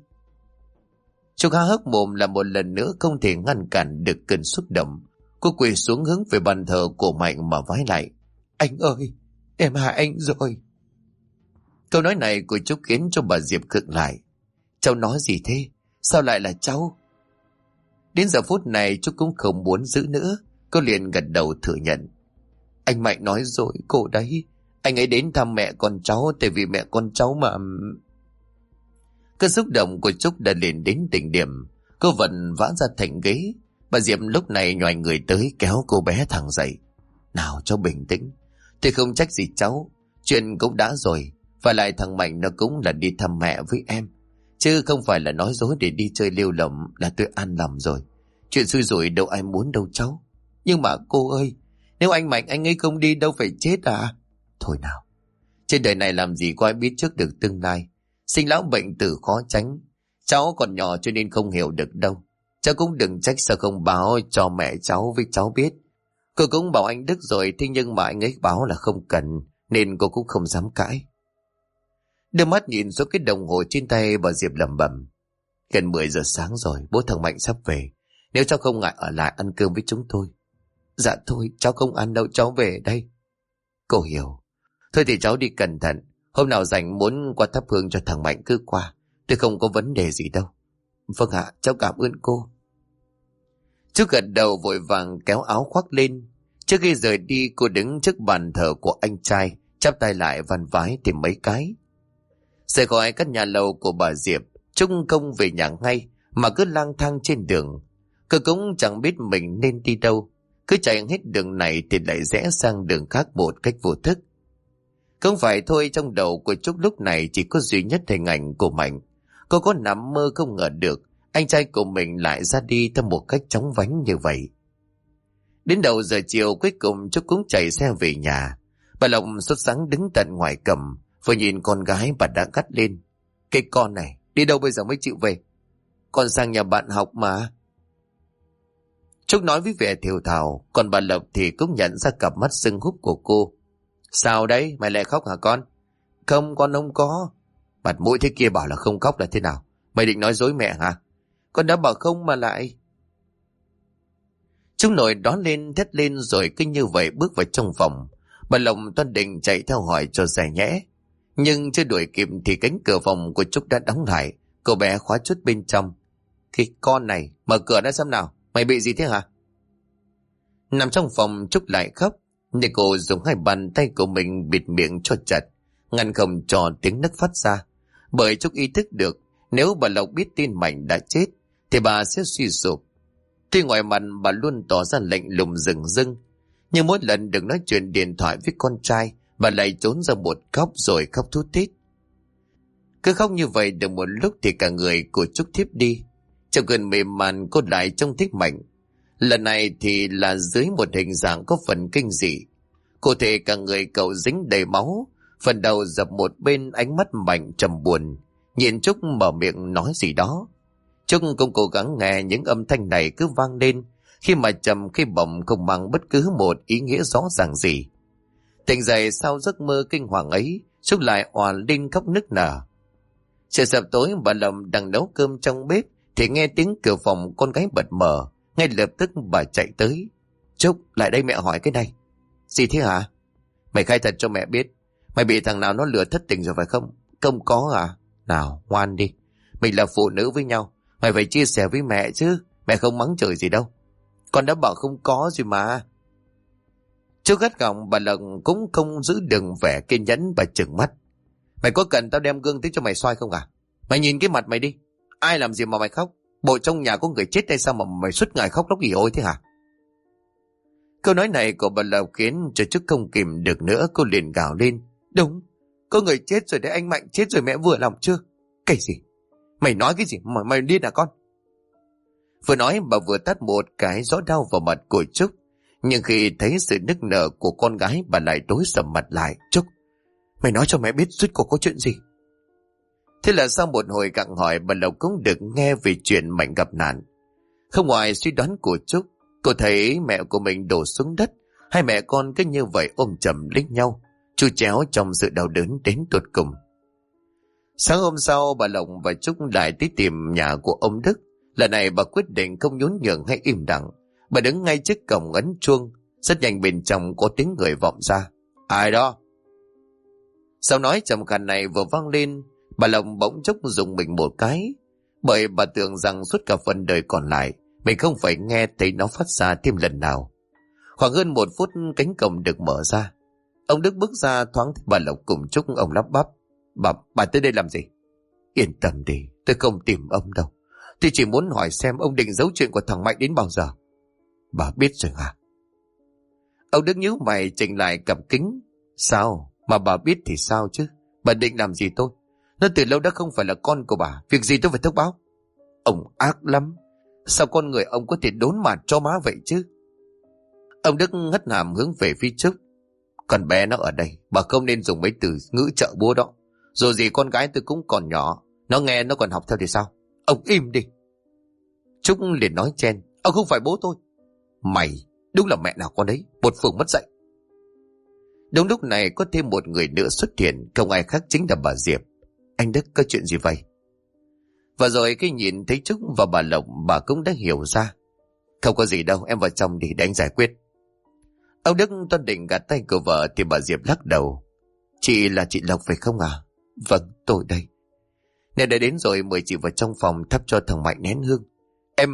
A: Trúc há hốc mồm là một lần nữa không thể ngăn cản được cơn xúc động. Cô quỳ xuống hướng về bàn thờ của Mạnh mà vái lại. Anh ơi! Em hại anh rồi! Câu nói này của Trúc khiến cho bà Diệp khựng lại. Cháu nói gì thế? Sao lại là cháu? Đến giờ phút này Trúc cũng không muốn giữ nữa. Cô liền gật đầu thừa nhận. Anh Mạnh nói rồi, cô đấy. Anh ấy đến thăm mẹ con cháu, tại vì mẹ con cháu mà... Cơn xúc động của Trúc đã lên đến đỉnh điểm. Cô vẫn vã ra thành ghế. Bà Diệp lúc này nhoài người tới kéo cô bé thẳng dậy. Nào cháu bình tĩnh. Tôi không trách gì cháu. Chuyện cũng đã rồi. Và lại thằng Mạnh nó cũng là đi thăm mẹ với em. Chứ không phải là nói dối để đi chơi lêu lỏng. Là tôi an lòng rồi. Chuyện xui rủi đâu ai muốn đâu cháu. Nhưng mà cô ơi, nếu anh Mạnh anh ấy không đi đâu phải chết à? Thôi nào, trên đời này làm gì có ai biết trước được tương lai. Sinh lão bệnh tử khó tránh. Cháu còn nhỏ cho nên không hiểu được đâu. Cháu cũng đừng trách sao không báo cho mẹ cháu với cháu biết. Cô cũng bảo anh Đức rồi, thế nhưng mà anh ấy báo là không cần, nên cô cũng không dám cãi. Đưa mắt nhìn xuống cái đồng hồ trên tay, bà Diệp lẩm bẩm. Gần 10 giờ sáng rồi, bố thằng Mạnh sắp về. Nếu cháu không ngại ở lại ăn cơm với chúng tôi. Dạ thôi, cháu không ăn đâu, cháu về đây. Cô hiểu. Thôi thì cháu đi cẩn thận. Hôm nào rảnh muốn qua thắp hương cho thằng Mạnh cứ qua. Tôi không có vấn đề gì đâu. Vâng ạ, cháu cảm ơn cô. Chú gật đầu vội vàng kéo áo khoác lên. Trước khi rời đi, cô đứng trước bàn thờ của anh trai, chắp tay lại van vái tìm mấy cái. Rời khỏi căn nhà lầu của bà Diệp, Trung không về nhà ngay mà cứ lang thang trên đường. Cô cũng chẳng biết mình nên đi đâu. Cứ chạy hết đường này thì lại rẽ sang đường khác một cách vô thức. Không phải thôi, trong đầu của Trúc lúc này chỉ có duy nhất hình ảnh của Mạnh. Cô có nằm mơ không ngờ được anh trai của mình lại ra đi theo một cách chóng vánh như vậy. Đến đầu giờ chiều cuối cùng Trúc cũng chạy xe về nhà. Bà Lộc sốt sắng đứng tận ngoài cầm, vừa nhìn con gái bà đã gắt lên. Cái con này đi đâu bây giờ mới chịu về? Con sang nhà bạn học mà. Trúc nói với vẻ thều thào, còn bà Lộc thì cũng nhận ra cặp mắt sưng húp của cô. Sao đấy, mày lại khóc hả con? Không, con không có. Mặt mũi thế kia bảo là không khóc là thế nào? Mày định nói dối mẹ hả? Con đã bảo không mà lại. Trúc nổi đón lên thét lên rồi cứ như vậy bước vào trong phòng. Bà Lộc toan định chạy theo hỏi cho giải nhẽ. Nhưng chưa đuổi kịp thì cánh cửa phòng của Trúc đã đóng lại. Cô bé khóa chốt bên trong. Cái con này, mở cửa ra xem nào. Mày bị gì thế hả? Nằm trong phòng Trúc lại khóc. Nhưng cô dùng hai bàn tay của mình bịt miệng cho chặt, ngăn không cho tiếng nấc phát ra. Bởi Trúc ý thức được nếu bà Lộc biết tin Mạnh đã chết thì bà sẽ suy sụp. Tuy ngoài mặt bà luôn tỏ ra lạnh lùng rừng rưng, nhưng mỗi lần được nói chuyện điện thoại với con trai, bà lại trốn ra một góc rồi khóc thút thít. Cứ khóc như vậy được một lúc thì cả người của Trúc thiếp đi. Trong cơn mê man cô lại trông thích Mạnh. Lần này thì là dưới một hình dạng có phần kinh dị. Cụ thể cả người cậu dính đầy máu, phần đầu dập một bên, ánh mắt Mạnh trầm buồn. Nhìn Trúc mở miệng nói gì đó. Trúc cũng cố gắng nghe những âm thanh này cứ vang lên, khi mà trầm khi bổng không mang bất cứ một ý nghĩa rõ ràng gì. Tỉnh dậy sau giấc mơ kinh hoàng ấy, Trúc lại òa lên khóc nức nở. Trời sập tối, bà Lâm đang nấu cơm trong bếp thì nghe tiếng cửa phòng con gái bật mở. Ngay lập tức bà chạy tới. Trúc, lại đây mẹ hỏi cái này. Gì thế hả? Mày khai thật cho mẹ biết. Mày bị thằng nào nó lừa thất tình rồi phải không? Không có à? Nào, ngoan đi. Mình là phụ nữ với nhau. Mày phải chia sẻ với mẹ chứ. Mẹ không mắng chửi gì đâu. Con đã bảo không có gì mà. Trúc gắt gỏng, bà Lần cũng không giữ được vẻ kiên nhẫn, bà trừng mắt. Mày có cần tao đem gương tới cho mày soi không à? Mày nhìn cái mặt mày đi. Ai làm gì mà mày khóc? Bộ trong nhà có người chết hay sao mà mày suốt ngày khóc lóc ỉ ôi thế hả? Câu nói này của bà Lộc khiến cho Trúc không kìm được nữa, cô liền gào lên. Đúng, có người chết rồi đấy, anh Mạnh chết rồi, mẹ vừa lòng chưa? Cái gì? Mày nói cái gì mà mày điên à con? Vừa nói bà vừa tát một cái rõ đau vào mặt của Trúc. Nhưng khi thấy sự nức nở của con gái, bà lại tối sầm mặt lại. Trúc, mày nói cho mẹ biết rốt cuộc có chuyện gì? Thế là sau một hồi gặng hỏi, bà Lộc cũng được nghe về chuyện Mạnh gặp nạn. Không ngoài suy đoán của Trúc, cô thấy mẹ của mình đổ xuống đất, hai mẹ con cứ như vậy ôm chầm lấy nhau, chu chéo trong sự đau đớn đến tột cùng. Sáng hôm sau, bà Lộc và Trúc lại tới tìm nhà của ông Đức. Lần này bà quyết định không nhún nhường hay im lặng. Bà đứng ngay trước cổng ấn chuông. Rất nhanh bên trong có tiếng người vọng ra. Ai đó? Sau nói trầm khàn này vừa vang lên, bà Lộc bỗng chốc dùng mình một cái. Bởi bà tưởng rằng suốt cả phần đời còn lại mình không phải nghe thấy nó phát ra thêm lần nào. Khoảng hơn 1 phút cánh cổng được mở ra. Ông Đức bước ra thoáng thấy bà Lộc cùng Trúc. Ông lắp bắp: Bà tới đây làm gì? Yên tâm đi, tôi không tìm ông đâu. Tôi chỉ muốn hỏi xem ông định giấu chuyện của thằng Mạnh đến bao giờ. Bà biết rồi hả? Ông Đức nhíu mày chỉnh lại cặp kính. Sao? Mà bà biết thì sao chứ? Bà định làm gì tôi? Nó từ lâu đã không phải là con của bà. Việc gì tôi phải thông báo? Ông ác lắm. Sao con người ông có thể đốn mặt cho má vậy chứ? Ông Đức hất hàm hướng về phía Trúc. Con bé nó ở đây, bà không nên dùng mấy từ ngữ trợ búa đó. Dù gì con gái tôi cũng còn nhỏ, nó nghe nó còn học theo thì sao? Ông im đi. Trúc liền nói chen: Ông không phải bố tôi. Mày, đúng là mẹ nào con đấy, một phường mất dạy. Đúng lúc này có thêm một người nữa xuất hiện, không ai khác chính là bà Diệp. Anh Đức, có chuyện gì vậy? Và rồi khi nhìn thấy Trúc và bà Lộc, bà cũng đã hiểu ra. Không có gì đâu, em vào trong đi để anh giải quyết. Ông Đức toan định gạt tay của vợ thì bà Diệp lắc đầu. Chị là chị Lộc phải không à? Vâng, tôi đây. Nếu đã đến rồi mời chị vào trong phòng thắp cho thằng Mạnh nén hương. Em...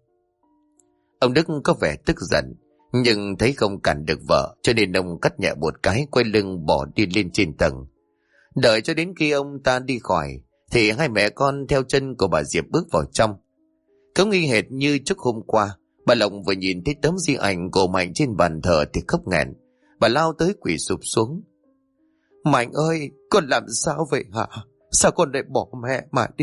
A: Ông Đức có vẻ tức giận, nhưng thấy không cản được vợ, cho nên ông cắt nhẹ một cái, quay lưng bỏ đi lên trên tầng. Đợi cho đến khi ông ta đi khỏi, thì hai mẹ con theo chân của bà Diệp bước vào trong. Cũng y hệt như trước hôm qua, bà Lộc vừa nhìn thấy tấm di ảnh của Mạnh trên bàn thờ thì khóc nghẹn. Bà lao tới quỳ sụp xuống. Mạnh ơi, con làm sao vậy hả? Sao con lại bỏ mẹ mà đi?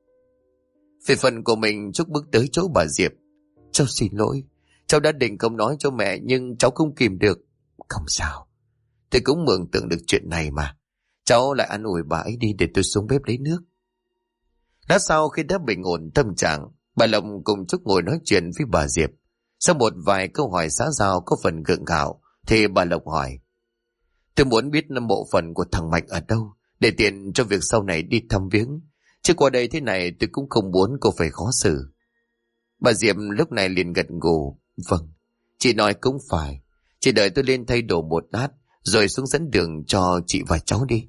A: Về phần của mình, Trúc bước tới chỗ bà Diệp. Cháu xin lỗi, cháu đã định không nói cho mẹ nhưng cháu không kìm được. Không sao, tôi cũng mường tượng được chuyện này mà. Cháu lại an ủi bà ấy đi để tôi xuống bếp lấy nước. Lát sau khi đã bình ổn tâm trạng, bà Lộc cùng Trúc ngồi nói chuyện với bà Diệp. Sau một vài câu hỏi xã giao có phần gượng gạo, thì bà Lộc hỏi: Tôi muốn biết mộ phần của thằng Mạnh ở đâu, để tiện cho việc sau này đi thăm viếng. Chứ qua đây thế này tôi cũng không muốn cô phải khó xử. Bà Diệp lúc này liền gật gù. Vâng, chị nói cũng phải. Chị đợi tôi lên thay đồ một lát, rồi xuống dẫn đường cho chị và cháu đi.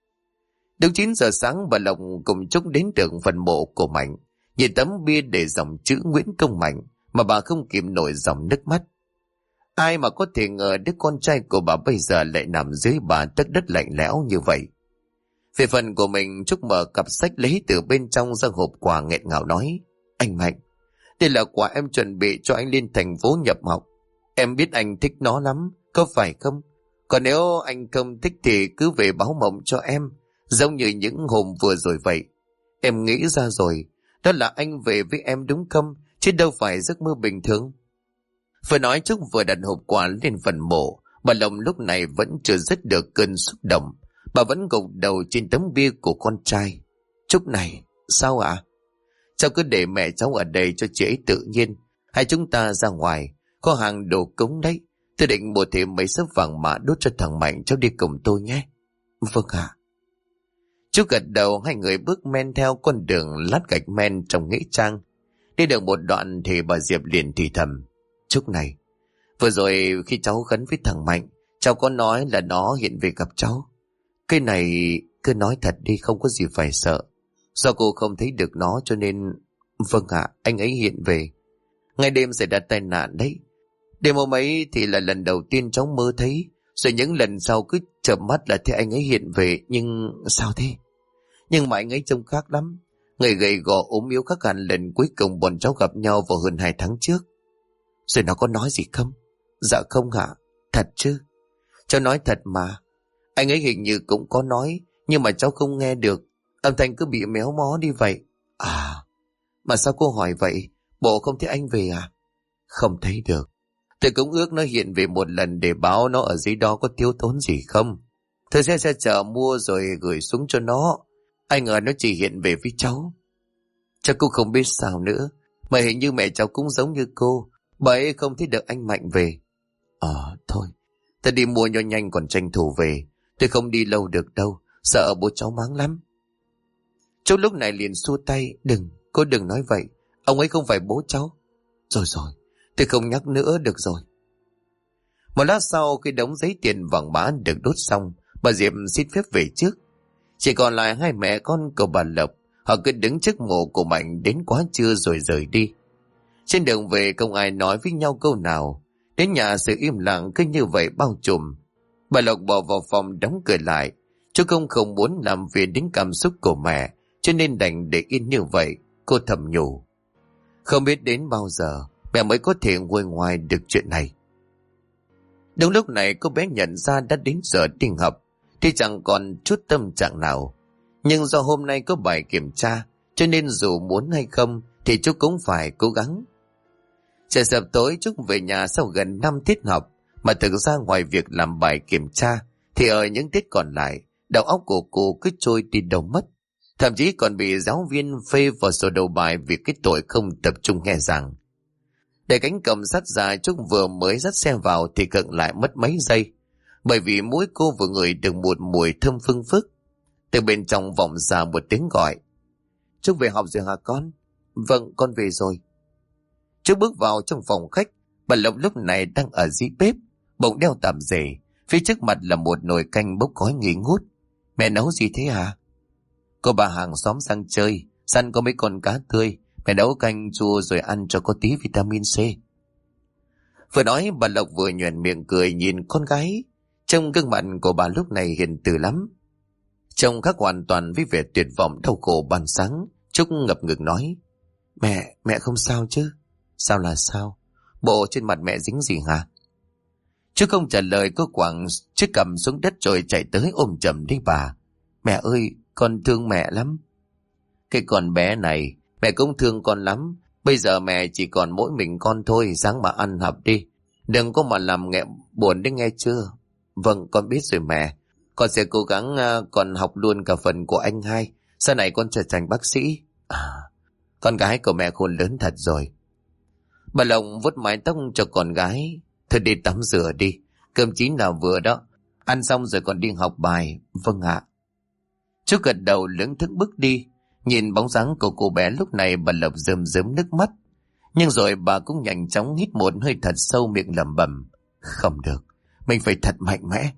A: Đúng 9 giờ sáng, bà Lộc cùng Trúc đến tượng phần mộ của Mạnh. Nhìn tấm bia để dòng chữ Nguyễn Công Mạnh mà bà không kìm nổi dòng nước mắt. Ai mà có thể ngờ đứa con trai của bà bây giờ lại nằm dưới bà tấc đất lạnh lẽo như vậy. Về phần của mình, Trúc mở cặp sách lấy từ bên trong ra hộp quà nghẹn ngào nói: Anh Mạnh, đây là quà em chuẩn bị cho anh lên thành phố nhập học. Em biết anh thích nó lắm, có phải không? Còn nếu anh không thích thì cứ về báo mộng cho em, giống như những hôm vừa rồi vậy. Em nghĩ ra rồi, đó là anh về với em đúng không? Chứ đâu phải giấc mơ bình thường. Vừa nói Trúc vừa đặt hộp quà lên phần mộ. Bà Lộc lúc này vẫn chưa dứt được cơn xúc động. Bà vẫn gục đầu trên tấm bia của con trai. Trúc này, sao ạ? Cháu cứ để mẹ cháu ở đây cho chị ấy tự nhiên. Hai chúng ta ra ngoài, có hàng đồ cúng đấy. Tôi định mua thêm mấy sấp vàng mã đốt cho thằng Mạnh, cháu đi cùng tôi nhé. Vâng ạ. Trúc gật đầu, hai người bước men theo con đường lát gạch men trong nghĩa trang. Đi được một đoạn thì bà Diệp liền thì thầm: Trúc này, vừa rồi khi cháu khấn với thằng Mạnh, cháu có nói là nó hiện về gặp cháu. Cái này cứ nói thật đi, không có gì phải sợ. Do cô không thấy được nó cho nên... Vâng ạ, anh ấy hiện về. Ngay đêm xảy ra tai nạn đấy. Đêm hôm ấy thì là lần đầu tiên cháu mơ thấy. Rồi những lần sau cứ chợp mắt là thấy anh ấy hiện về. Nhưng sao thế? Nhưng mà anh ấy trông khác lắm. Người gầy gò ốm yếu khác hẳn lần cuối cùng bọn cháu gặp nhau vào hơn 2 tháng trước. Rồi nó có nói gì không? Dạ không ạ. Thật chứ? Cháu nói thật mà. Anh ấy hình như cũng có nói, nhưng mà cháu không nghe được. Âm thanh cứ bị méo mó đi vậy. À, mà sao cô hỏi vậy? Bộ không thấy anh về à? Không thấy được. Tôi cũng ước nó hiện về một lần để báo nó ở dưới đó có thiếu thốn gì không. Tôi sẽ ra chợ mua rồi gửi xuống cho nó. Anh ngờ nó chỉ hiện về với cháu. Chắc cô không biết sao nữa. Mà hình như mẹ cháu cũng giống như cô. Bà ấy không thấy được anh Mạnh về. Thôi, ta đi mua cho nhanh còn tranh thủ về. Tôi không đi lâu được đâu, sợ bố cháu mắng lắm. Cháu lúc này liền xua tay. Đừng, cô đừng nói vậy. Ông ấy không phải bố cháu. Rồi, tôi không nhắc nữa được rồi. Một lát sau khi đống giấy tiền vàng mã được đốt xong, bà Diệp xin phép về trước. Chỉ còn lại hai mẹ con của bà Lộc. Họ cứ đứng trước mộ của Mạnh đến quá trưa rồi rời đi. Trên đường về không ai nói với nhau câu nào. Đến nhà sự im lặng cứ như vậy bao trùm. Bà Lộc bỏ vào phòng đóng cửa lại. Chú Công không muốn làm phiền đến cảm xúc của mẹ, cho nên đành để yên như vậy. Cô thầm nhủ, không biết đến bao giờ mẹ mới có thể nguôi ngoài được chuyện này. Đúng lúc này cô bé nhận ra đã đến giờ đi học thì chẳng còn chút tâm trạng nào. Nhưng do hôm nay có bài kiểm tra, cho nên dù muốn hay không thì chú cũng phải cố gắng. Trời sập tối Trúc về nhà sau gần 5 tiết học, mà thực ra ngoài việc làm bài kiểm tra thì ở những tiết còn lại, đầu óc của cô cứ trôi đi đâu mất. Thậm chí còn bị giáo viên phê vào sổ đầu bài vì cái tội không tập trung nghe giảng. Để cánh cổng sắt ra, Trúc vừa mới dắt xe vào thì cận lại mất mấy giây, bởi vì mũi cô vừa ngửi được một mùi thơm phưng phức. Từ bên trong vọng ra một tiếng gọi, Trúc về học rồi hả con? Vâng, con về rồi. Trúc bước vào trong phòng khách. Bà Lộc lúc này đang ở dưới bếp, bỗng đeo tạp dề. Phía trước mặt là một nồi canh bốc khói nghi ngút. Mẹ nấu gì thế hả? Cô bà hàng xóm sang chơi, săn có mấy con cá tươi. Mẹ nấu canh chua rồi ăn cho có tí vitamin C. Vừa nói bà Lộc vừa nhoẻn miệng cười nhìn con gái. Trông gương mặt của bà lúc này hiền từ lắm. Trông khác hoàn toàn với vẻ tuyệt vọng đau khổ ban sáng. Trúc ngập ngừng nói, Mẹ không sao chứ? Sao là sao? Bộ trên mặt mẹ dính gì hả? Trúc không trả lời, cô quẳng chiếc cầm xuống đất rồi chạy tới ôm chầm lấy bà. Mẹ ơi, con thương mẹ lắm. Cái con bé này, mẹ cũng thương con lắm. Bây giờ mẹ chỉ còn mỗi mình con thôi, sáng mà ăn học đi. Đừng có mà làm mẹ buồn đấy nghe chưa? Vâng, con biết rồi mẹ. Con sẽ cố gắng còn học luôn cả phần của anh hai. Sau này con trở thành bác sĩ. Con gái của mẹ khôn lớn thật rồi. Bà Lộc vuốt mái tóc cho con gái. Thôi đi tắm rửa đi. Cơm chín nào vừa đó. Ăn xong rồi còn đi học bài. Vâng ạ. Chú gật đầu lững thững bước đi. Nhìn bóng dáng của cô bé lúc này bà Lộc rơm rớm nước mắt. Nhưng rồi bà cũng nhanh chóng hít một hơi thật sâu, miệng lẩm bẩm. Không được. Mình phải thật mạnh mẽ.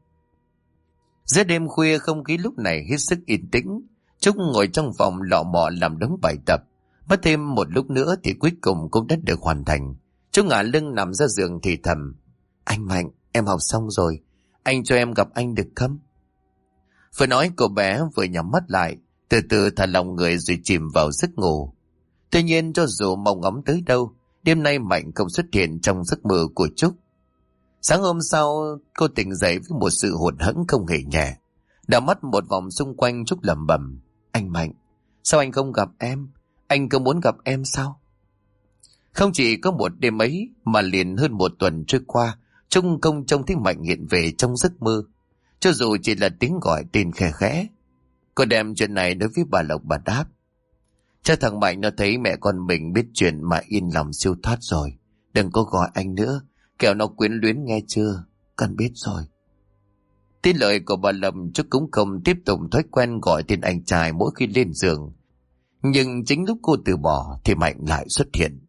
A: Giữa đêm khuya không khí lúc này hết sức yên tĩnh. Trúc ngồi trong phòng lọ mọ làm đống bài tập. Mất thêm một lúc nữa thì cuối cùng cũng đã được hoàn thành. Trúc ngả lưng nằm ra giường thì thầm. Anh Mạnh, em học xong rồi. Anh cho em gặp anh được không? Vừa nói cô bé vừa nhắm mắt lại, từ từ thả lòng người rồi chìm vào giấc ngủ. Tuy nhiên cho dù mong ngóng tới đâu, đêm nay Mạnh không xuất hiện trong giấc mơ của Trúc. Sáng hôm sau, cô tỉnh dậy với một sự hụt hẫng không hề nhẹ. Đảo mắt một vòng xung quanh, Trúc lẩm bẩm. Anh Mạnh, sao anh không gặp em? Anh cứ muốn gặp em sao? Không chỉ có một đêm ấy, mà liền hơn một tuần trôi qua, Trúc không trông thấy Mạnh hiện về trong giấc mơ. Cho dù chỉ là tiếng gọi tên khẽ khẽ. Cô đem chuyện này đối với bà Lộc, bà đáp. Chắc thằng Mạnh nó thấy mẹ con mình biết chuyện mà yên lòng siêu thoát rồi. Đừng có gọi anh nữa, kẻo nó quyến luyến nghe chưa? Con biết rồi. Tin lời của bà Lâm, Trúc cũng không tiếp tục thói quen gọi tên anh trai mỗi khi lên giường. Nhưng chính lúc cô từ bỏ thì Mạnh lại xuất hiện.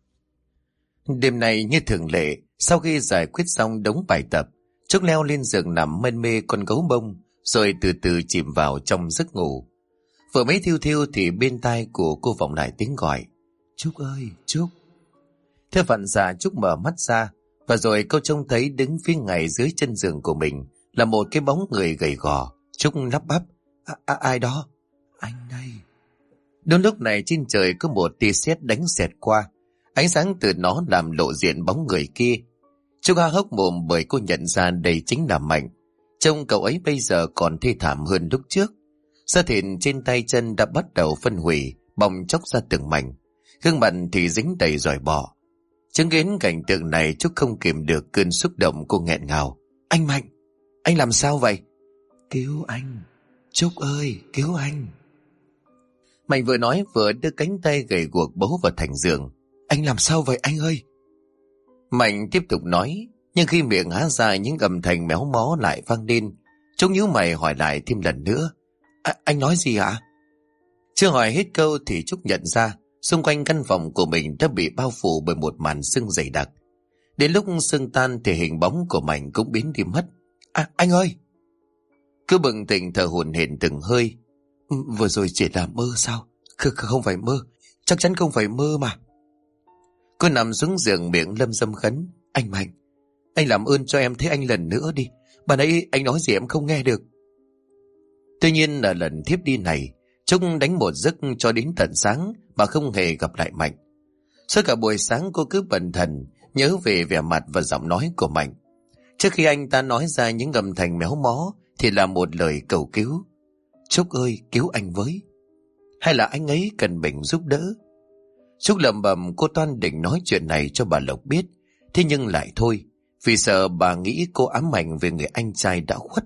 A: Đêm nay như thường lệ, sau khi giải quyết xong đống bài tập, Trúc leo lên giường nằm mân mê con gấu bông, rồi từ từ chìm vào trong giấc ngủ. Vừa mấy thiêu thiêu thì bên tai của cô vọng lại tiếng gọi. Trúc ơi, Trúc. Theo phản xạ Trúc mở mắt ra, và rồi cô trông thấy đứng phía ngay dưới chân giường của mình là một cái bóng người gầy gò. Trúc lắp bắp. Ai đó? Anh đây. Đúng lúc này trên trời có một tia sét đánh xẹt qua. Ánh sáng từ nó làm lộ diện bóng người kia. Trúc há hốc mồm bởi cô nhận ra đây chính là Mạnh. Trông cậu ấy bây giờ còn thê thảm hơn lúc trước. Da thịt trên tay chân đã bắt đầu phân hủy, bong chóc ra từng mảnh. Gương mặt thì dính đầy roi bọ. Chứng kiến cảnh tượng này, Trúc không kìm được cơn xúc động, cô nghẹn ngào. Anh Mạnh, anh làm sao vậy? Cứu anh, Trúc ơi, cứu anh. Mạnh vừa nói vừa đưa cánh tay gầy guộc bấu vào thành giường. Anh làm sao vậy anh ơi? Mạnh tiếp tục nói, nhưng khi miệng há ra những âm thanh méo mó lại vang lên. Trúc nhíu mày hỏi lại thêm lần nữa. Anh nói gì hả? Chưa hỏi hết câu thì Trúc nhận ra xung quanh căn phòng của mình đã bị bao phủ bởi một màn sương dày đặc. Đến lúc sương tan thì hình bóng của Mạnh cũng biến đi mất. Anh ơi! Cứ bừng tỉnh thở hổn hển từng hơi. Vừa rồi chỉ là mơ sao?
B: Không phải mơ, chắc chắn không phải mơ mà.
A: Cô nằm xuống giường miệng lâm dâm khấn.
B: Anh Mạnh, anh làm ơn cho em thấy anh lần nữa đi. Bà nãy anh nói gì em không nghe được.
A: Tuy nhiên là lần thiếp đi này, Trúc đánh một giấc cho đến tận sáng mà không hề gặp lại Mạnh. Suốt cả buổi sáng cô cứ bần thần nhớ về vẻ mặt và giọng nói của Mạnh. Trước khi anh ta nói ra những âm thanh méo mó thì là một lời cầu cứu. Trúc ơi, cứu anh với. Hay là anh ấy cần mình giúp đỡ. Trúc lẩm bẩm, cô toan định nói chuyện này cho bà Lộc biết, thế nhưng lại thôi, vì sợ bà nghĩ cô ám ảnh về người anh trai đã khuất.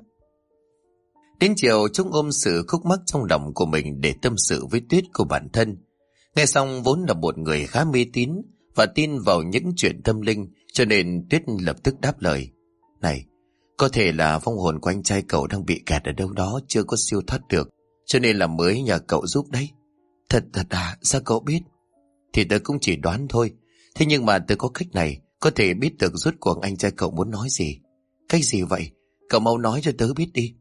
A: Đến chiều, Trúc ôm sự khúc mắc trong lòng của mình để tâm sự với Tuyết của bản thân. Nghe xong vốn là một người khá mê tín và tin vào những chuyện tâm linh, cho nên Tuyết lập tức đáp lời. Này, có thể là vong hồn của anh trai cậu đang bị kẹt ở đâu đó, chưa có siêu thoát được, cho nên là mới nhờ cậu giúp đấy. Thật à, sao cậu biết? Thì tớ cũng chỉ đoán thôi, thế nhưng mà tớ có cách này, có thể biết được rốt cuộc anh trai cậu muốn nói gì. Cách gì vậy? Cậu mau nói cho tớ biết đi.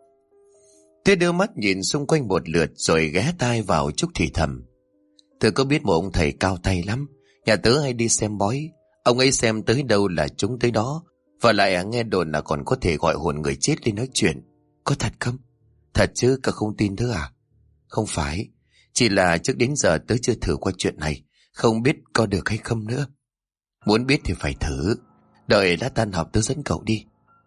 A: Tuyết đưa mắt nhìn xung quanh một lượt rồi ghé tai vào Trúc thì thầm. Tớ có biết một ông thầy cao tay lắm, nhà tớ hay đi xem bói. Ông ấy xem tới đâu là chúng tới đó, và lại nghe đồn là còn có thể gọi hồn người chết lên nói chuyện. Có thật không? Thật chứ, cậu không tin thế à? Không phải, chỉ là trước đến giờ tớ chưa thử qua chuyện này, không biết có được hay không nữa. Muốn biết thì phải thử, đợi lát tan học tớ dẫn cậu đi.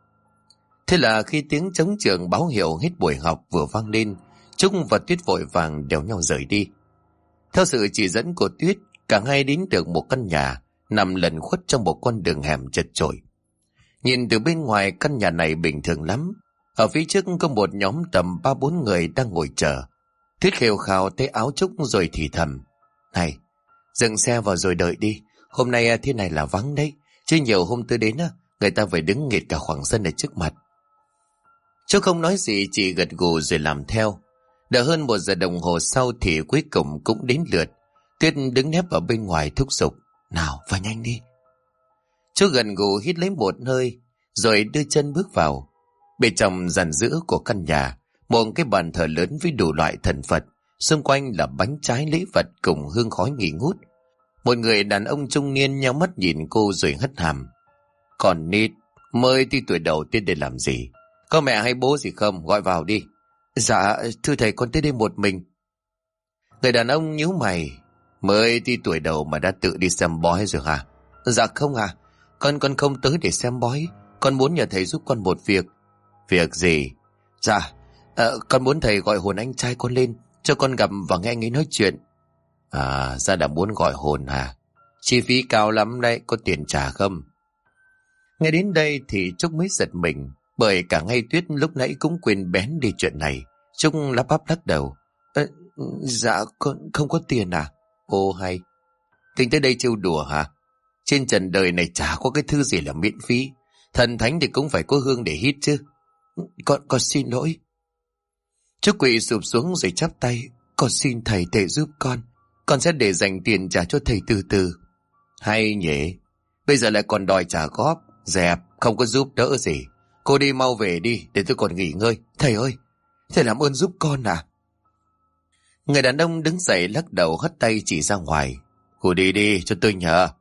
A: Thế là khi tiếng trống trường báo hiệu hết buổi học vừa vang lên, Trúc và Tuyết vội vàng đèo nhau rời đi. Theo sự chỉ dẫn của Tuyết, cả hai đến được một căn nhà nằm lẩn khuất trong một con đường hẻm chật chội. Nhìn từ bên ngoài căn nhà này bình thường lắm. Ở phía trước có một nhóm tầm 3-4 người đang ngồi chờ. Tuyết khều khào tay áo Trúc rồi thì thầm. Này, dừng xe vào rồi đợi đi. Hôm nay thế này là vắng đấy, chứ nhiều hôm tới đến người ta phải đứng nghịt cả khoảng sân ở trước mặt. Trúc không nói gì, chỉ gật gù rồi làm theo. Đợi hơn 1 giờ đồng hồ sau thì cuối cùng cũng đến lượt. Tuyết đứng nép ở bên ngoài thúc giục. Nào, vào nhanh đi. Trúc gần gù hít lấy một hơi, rồi đưa chân bước vào. Bên trong giàn giữa của căn nhà, một cái bàn thờ lớn với đủ loại thần Phật, xung quanh là bánh trái lễ vật cùng hương khói nghi ngút. Một người đàn ông trung niên nhắm mắt nhìn cô rồi hất hàm. Còn nít, mới tí tuổi đầu tiên để làm gì? Có mẹ hay bố gì không? Gọi vào đi. Dạ, thưa thầy, con tới đây một mình. Người đàn ông nhíu mày. Mới tí tuổi đầu mà đã tự đi xem bói rồi hả? Dạ không à, con không tới để xem bói. Con muốn nhờ thầy giúp con một việc. Việc gì? Dạ, con muốn thầy gọi hồn anh trai con lên, cho con gặp và nghe anh ấy nói chuyện. À, ra đã muốn gọi hồn hả? Chi phí cao lắm đấy, có tiền trả không? Nghe đến đây thì Trúc mới giật mình, bởi cả ngay Tuyết lúc nãy cũng quên bén đi chuyện này. Trúc lắp bắp lắc đầu. Dạ, con không có tiền à? Ô hay, tính tới đây trêu đùa hả? Trên trần đời này chả có cái thứ gì là miễn phí. Thần thánh thì cũng phải có hương để hít chứ. Con xin lỗi. Trúc quỵ sụp xuống rồi chắp tay. Con xin thầy thầy giúp con sẽ để dành tiền trả cho thầy từ từ. Hay nhỉ, bây giờ lại còn đòi trả góp. Dẹp, không có giúp đỡ gì. Cô đi mau về đi, để tôi còn nghỉ ngơi. Thầy ơi, thầy làm ơn giúp con à? Người đàn ông đứng dậy lắc đầu hất tay chỉ ra ngoài. Cô đi đi, cho tôi nhờ.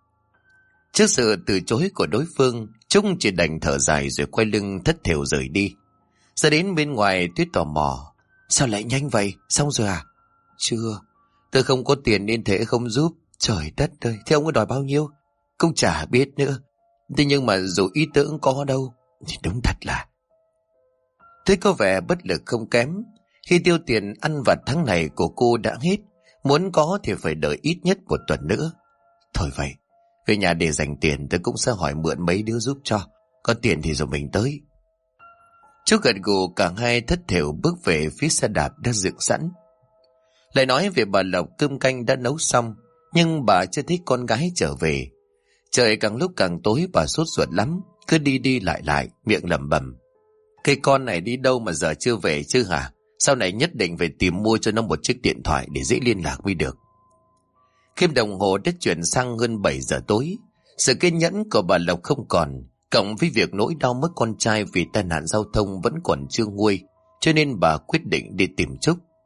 A: Trước sự từ chối của đối phương, Trúc chỉ đành thở dài rồi quay lưng thất thểu rời đi. Ra đến bên ngoài, Tuyết tò mò. Sao lại nhanh vậy? Xong rồi à? Chưa, tôi không có tiền nên thế không giúp. Trời đất ơi, thế ông có đòi bao nhiêu? Cũng chả biết nữa. Thế nhưng mà dù ý tưởng có đâu thì đúng thật là. Tuyết có vẻ bất lực không kém. Khi tiêu tiền ăn vặt tháng này của cô đã hết, muốn có thì phải đợi ít nhất 1 tuần nữa. Thôi vậy, về nhà để dành tiền tôi cũng sẽ hỏi mượn mấy đứa giúp cho. Có tiền thì rồi mình tới. Trúc gật gù, cả hai thất thểu bước về phía xe đạp đã dựng sẵn. Lại nói về bà Lộc, cơm canh đã nấu xong, nhưng bà chưa thấy con gái trở về. Trời càng lúc càng tối, bà sốt ruột lắm, cứ đi đi lại, miệng lẩm bẩm. Cái con này đi đâu mà giờ chưa về chứ hả? Sau này nhất định phải tìm mua cho nó một chiếc điện thoại để dễ liên lạc mới được. Khi đồng hồ đã chuyển sang hơn 7 giờ tối, sự kiên nhẫn của bà Lộc không còn, cộng với việc nỗi đau mất con trai vì tai nạn giao thông vẫn còn chưa nguôi, cho nên bà quyết định đi tìm Trúc.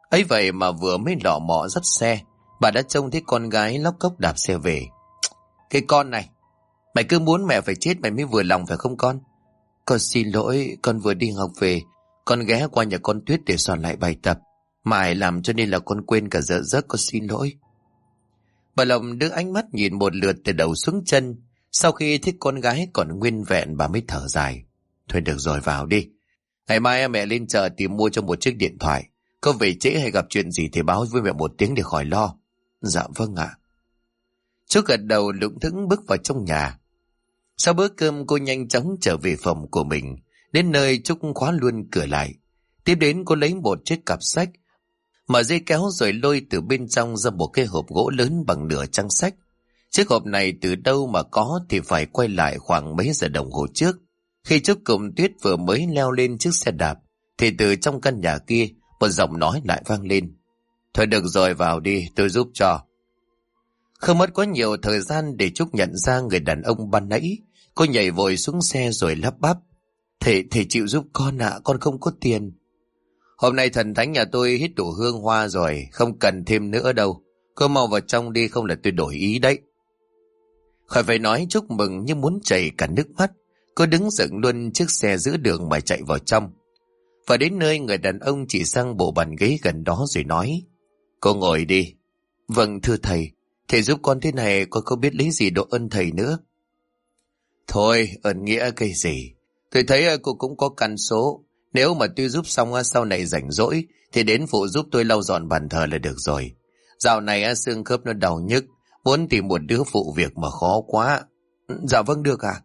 A: Ấy vậy mà vừa mới lọ mọ dắt xe, bà đã trông thấy con gái lóc cốc đạp xe về. Cái con này, mày cứ muốn mẹ phải chết mày mới vừa lòng phải không con? Con xin lỗi, con vừa đi học về, con ghé qua nhà con Tuyết để soạn lại bài tập. Mải làm cho nên là con quên cả giờ giấc, con xin lỗi. Bà Lộc đưa ánh mắt nhìn một lượt từ đầu xuống chân. Sau khi thấy con gái còn nguyên vẹn, bà mới thở dài. Thôi được rồi, vào đi. Ngày mai mẹ lên chợ tìm mua cho một chiếc điện thoại. Có về trễ hay gặp chuyện gì thì báo với mẹ một tiếng để khỏi lo. Dạ vâng ạ. Trúc gật đầu lững thững bước vào trong nhà. Sau bữa cơm cô nhanh chóng trở về phòng của mình. Đến nơi Trúc khóa luôn cửa lại. Tiếp đến cô lấy một chiếc cặp sách, mở dây kéo rồi lôi từ bên trong ra một cái hộp gỗ lớn bằng nửa trang sách. Chiếc hộp này từ đâu mà có thì phải quay lại khoảng mấy giờ đồng hồ trước. Khi Trúc cùng Tuyết vừa mới leo lên chiếc xe đạp, thì từ trong căn nhà kia một giọng nói lại vang lên. Thôi được rồi, vào đi, tôi giúp cho. Không mất quá nhiều thời gian để Trúc nhận ra người đàn ông ban nãy. Cô nhảy vội xuống xe rồi lắp bắp. Thầy chịu giúp con ạ, con không có tiền. Hôm nay thần thánh nhà tôi hít đủ hương hoa rồi, không cần thêm nữa đâu. Cô mau vào trong đi, không là tôi đổi ý đấy. Khỏi phải nói, Trúc mừng như muốn chảy cả nước mắt. Cô đứng dựng luôn chiếc xe giữa đường mà chạy vào trong. Và đến nơi, người đàn ông chỉ sang bộ bàn ghế gần đó rồi nói. Cô ngồi đi. Vâng thưa thầy, thầy giúp con thế này con không biết lấy gì độ ơn thầy nữa. Thôi, ơn nghĩa cái gì? Tôi thấy cô cũng có căn số. Nếu mà tôi giúp xong sau này rảnh rỗi thì đến phụ giúp tôi lau dọn bàn thờ là được rồi. Dạo này xương khớp nó đau nhức, muốn tìm một đứa phụ việc mà khó quá. Dạ vâng được ạ.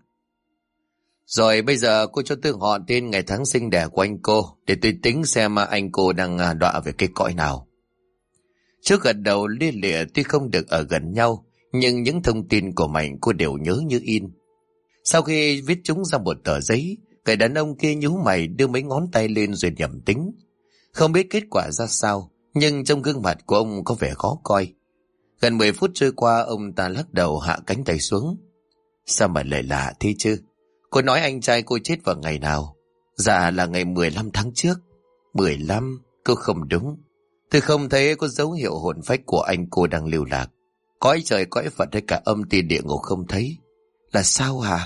A: Rồi bây giờ cô cho tôi họ tên ngày tháng sinh đẻ của anh cô, để tôi tính xem anh cô đang đọa về cái cõi nào. Trước gật đầu lia lịa, tuy không được ở gần nhau, nhưng những thông tin của Mạnh cô đều nhớ như in. Sau khi viết chúng ra một tờ giấy, người đàn ông kia nhíu mày đưa mấy ngón tay lên rồi nhẩm tính. Không biết kết quả ra sao, nhưng trong gương mặt của ông có vẻ khó coi. Gần 10 phút trôi qua, ông ta lắc đầu hạ cánh tay xuống. Sao mà lại lạ thế chứ? Cô nói anh trai cô chết vào ngày nào? Dạ là ngày 15 tháng trước. 15? Cô không đúng. Tôi không thấy có dấu hiệu hồn phách của anh cô đang lưu lạc. Cõi trời cõi Phật hay cả âm ti địa ngục không thấy. Là sao hả?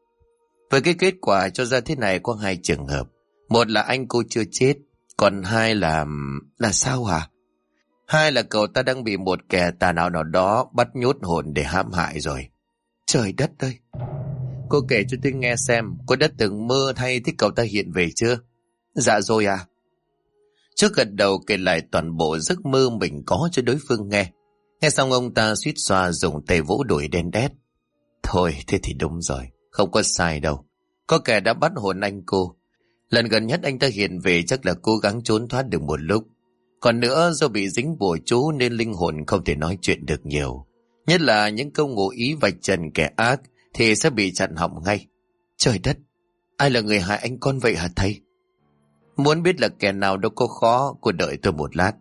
A: Với cái kết quả cho ra thế này có hai trường hợp. Một là anh cô chưa chết, còn hai là sao hả? Hai là cậu ta đang bị một kẻ tà nào nào đó bắt nhốt hồn để hãm hại rồi. Trời đất ơi! Cô kể cho tôi nghe xem, cô đã từng mơ hay thích cậu ta hiện về chưa? Dạ rồi à. Trước gật đầu kể lại toàn bộ giấc mơ mình có cho đối phương nghe. Nghe xong ông ta suýt xoa dùng tay vỗ đùi đen đét. Thôi thế thì đúng rồi, không có sai đâu. Có kẻ đã bắt hồn anh cô. Lần gần nhất anh ta hiện về chắc là cố gắng trốn thoát được một lúc. Còn nữa, do bị dính bùa chú nên linh hồn không thể nói chuyện được nhiều. Nhất là những câu ngụ ý vạch trần kẻ ác thì sẽ bị chặn họng ngay. Trời đất, ai là người hại anh con vậy hả thầy? Muốn biết là kẻ nào đâu có khó, cô đợi tôi một lát.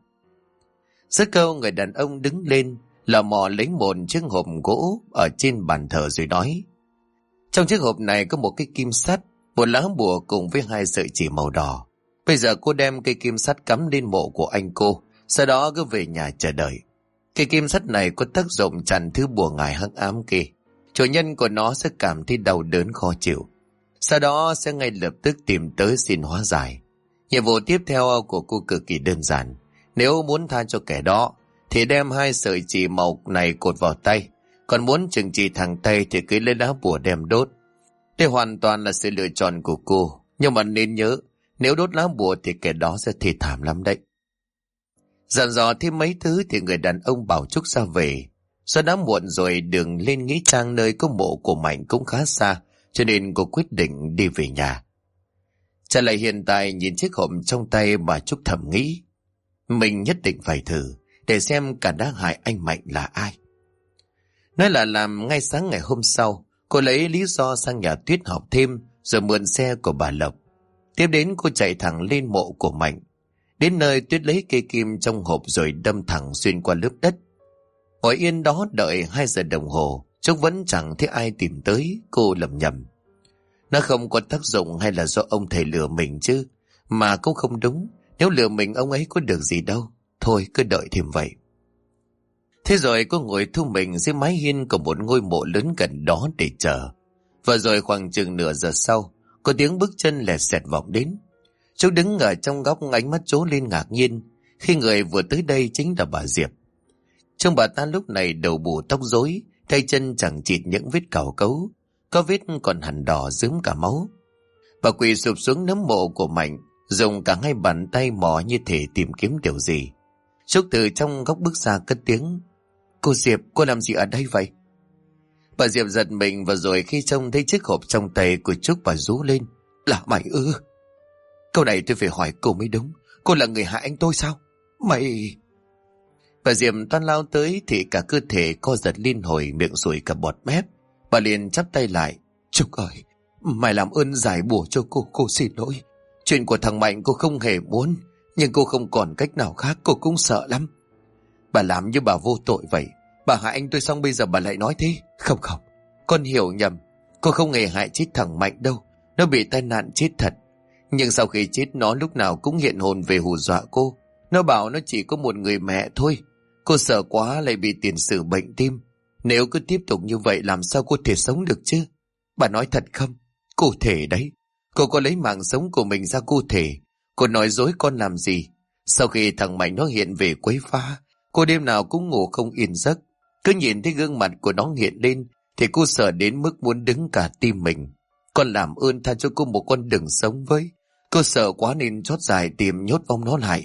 A: Dứt câu, người đàn ông đứng lên, lò mò lấy một chiếc hộp gỗ ở trên bàn thờ rồi nói. Trong chiếc hộp này có một cái kim sắt, một lá bùa cùng với 2 sợi chỉ màu đỏ. Bây giờ cô đem cây kim sắt cắm lên mộ của anh cô, sau đó cứ về nhà chờ đợi. Cây kim sắt này có tác dụng chặn thứ bùa ngải hắc ám kia. Chủ nhân của nó sẽ cảm thấy đau đớn khó chịu. Sau đó sẽ ngay lập tức tìm tới xin hóa giải. Nhiệm vụ tiếp theo của cô cực kỳ đơn giản. Nếu muốn tha cho kẻ đó thì đem 2 sợi chỉ màu này cột vào tay. Còn muốn trừng trị thẳng tay thì cứ lấy lá bùa đem đốt. Đây hoàn toàn là sự lựa chọn của cô. Nhưng mà nên nhớ, nếu đốt lá bùa thì kẻ đó sẽ thì thảm lắm đấy. Dặn dò thêm mấy thứ thì người đàn ông bảo Trúc ra về. Do đã muộn rồi, đường lên nghĩa trang nơi có mộ của Mạnh cũng khá xa, cho nên cô quyết định đi về nhà. Trở lại hiện tại, nhìn chiếc hộp trong tay, bà Trúc thầm nghĩ, mình nhất định phải thử để xem cả đã hại anh Mạnh là ai. Nói là làm, ngay sáng ngày hôm sau, cô lấy lý do sang nhà Tuyết học thêm rồi mượn xe của bà Lộc. Tiếp đến cô chạy thẳng lên mộ của Mạnh. Đến nơi, Tuyết lấy cây kim trong hộp rồi đâm thẳng xuyên qua lớp đất. Ngồi yên đó đợi 2 giờ đồng hồ, Trúc vẫn chẳng thấy ai tìm tới. Cô lẩm nhẩm, nó không có tác dụng hay là do ông thầy lừa mình chứ? Mà cũng không đúng, nếu lừa mình ông ấy có được gì đâu. thôi cứ đợi thêm vậy. Thế rồi cô ngồi thu mình dưới mái hiên của một ngôi mộ lớn gần đó để chờ. Và rồi khoảng chừng nửa giờ sau, có tiếng bước chân lẹt xẹt vọng đến. Chú đứng ở trong góc, ánh mắt trố lên ngạc nhiên khi người vừa tới đây chính là bà Diệp. Trông bà ta lúc này đầu bù tóc rối, tay chân chẳng chịt những vết cào cấu, có vết còn hằn đỏ rướm cả máu. Bà quỳ sụp xuống nấm mộ của Mạnh, dùng cả hai bàn tay mò như thể tìm kiếm điều gì. Trúc từ trong góc bước ra cất tiếng: "Cô Diệp, cô làm gì ở đây vậy?" Bà Diệp giật mình, và rồi khi trông thấy chiếc hộp trong tay của Trúc, bà rú lên: "Là mày ư?" "Câu này tôi phải hỏi cô mới đúng. Cô là người hại anh tôi sao?" "Mày..." Bà Diệp toan lao tới thì cả cơ thể co giật liên hồi, miệng sùi cả bọt mép. Bà liền chắp tay lại: "Trúc ơi, mày làm ơn giải bùa cho cô xin lỗi. Chuyện của thằng Mạnh cô không hề muốn, nhưng cô không còn cách nào khác, cô cũng sợ lắm. Bà làm như bà vô tội vậy. Bà hại anh tôi xong bây giờ bà lại nói thế." Không, con hiểu nhầm. Cô không hề hại chết thằng Mạnh đâu. Nó bị tai nạn chết thật. Nhưng sau khi chết nó lúc nào cũng hiện hồn về hù dọa cô. Nó bảo nó chỉ có một người mẹ thôi. Cô sợ quá lại bị tiền sử bệnh tim. Nếu cứ tiếp tục như vậy làm sao cô thể sống được chứ? Bà nói thật không? Cụ thể đấy. Cô có lấy mạng sống của mình ra cụ thể. Cô nói dối con làm gì? Sau khi thằng Mạnh nó hiện về quấy phá, cô đêm nào cũng ngủ không yên giấc. Cứ nhìn thấy gương mặt của nó hiện lên thì cô sợ đến mức muốn đứng cả tim mình. Con làm ơn tha cho cô một con đường sống với. Cô sợ quá nên chót dài tìm nhốt vong nó lại.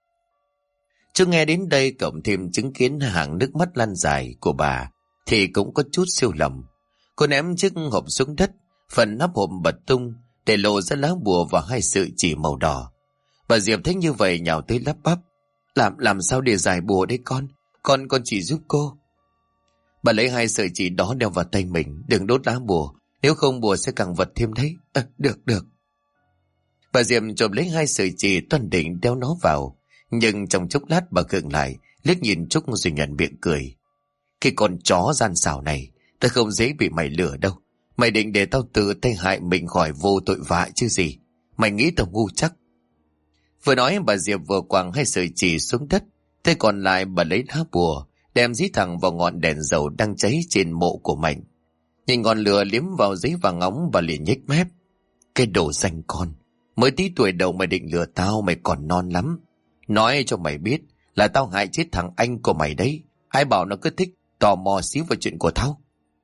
A: Chứ nghe đến đây, cộng thêm chứng kiến hàng nước mắt lăn dài của bà thì cũng có chút siêu lòng. Cô ném chiếc hộp xuống đất, phần nắp hộp bật tung để lộ ra lá bùa và hai sợi chỉ màu đỏ. Bà Diệp thấy như vậy nhào tới lắp bắp: Làm sao để giải bùa đấy con? Con chỉ giúp cô." Bà lấy hai sợi chỉ đó đeo vào tay mình: "Đừng đốt lá bùa, nếu không bùa sẽ càng vật thêm đấy." Được. Bà Diệp chộp lấy hai sợi chỉ, toan định đeo nó vào, nhưng trong chốc lát bà khựng lại, liếc nhìn Trúc rồi nhận miệng cười: "Cái con chó gian xảo này, tao không dễ bị mày lừa đâu. Mày định để tao tự tay hại mình khỏi vô tội vạ chứ gì? Mày nghĩ tao ngu chắc?" Vừa nói bà Diệp vừa quàng hai sợi chỉ xuống đất, tay còn lại bà lấy lá bùa đem dí thẳng vào ngọn đèn dầu đang cháy trên mộ của Mạnh. Nhìn ngọn lửa liếm vào giấy vàng óng, bà liền nhếch mép: "Cái đồ danh con, mới tí tuổi đầu mày định lừa tao, mày còn non lắm. Nói cho mày biết là tao hại chết thằng anh của mày đấy. Ai bảo nó cứ thích tò mò xíu vào chuyện của tao."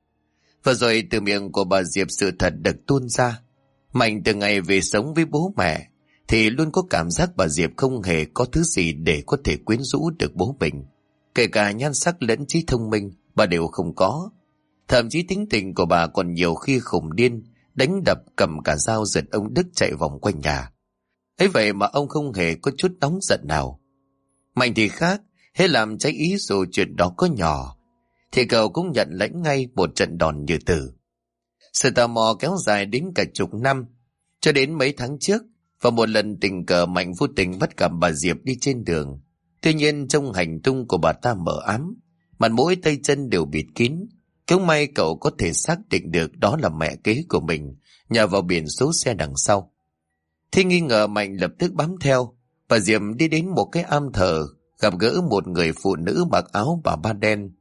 A: Và rồi từ miệng của bà Diệp sự thật được tuôn ra. Mạnh từ ngày về sống với bố mẹ thì luôn có cảm giác bà Diệp không hề có thứ gì để có thể quyến rũ được bố mình. Kể cả nhan sắc lẫn trí thông minh bà đều không có. Thậm chí tính tình của bà còn nhiều khi khùng điên, đánh đập, cầm cả dao giật ông Đức chạy vòng quanh nhà. Ấy vậy mà ông không hề có chút nóng giận nào. Mạnh thì khác, hễ làm trái ý dù chuyện đó có nhỏ thì cậu cũng nhận lãnh ngay một trận đòn như tử. Sự tò mò kéo dài đến cả chục năm, cho đến mấy tháng trước, và một lần tình cờ Mạnh vô tình bắt gặp bà Diệp đi trên đường. Tuy nhiên trong hành tung của bà ta mờ ám, mặt mũi tay chân đều bịt kín. Cũng may cậu có thể xác định được đó là mẹ kế của mình nhờ vào biển số xe đằng sau. Thế nghi ngờ Mạnh lập tức bám theo. Bà Diệp đi đến một cái am thờ, gặp gỡ một người phụ nữ mặc áo bà ba đen.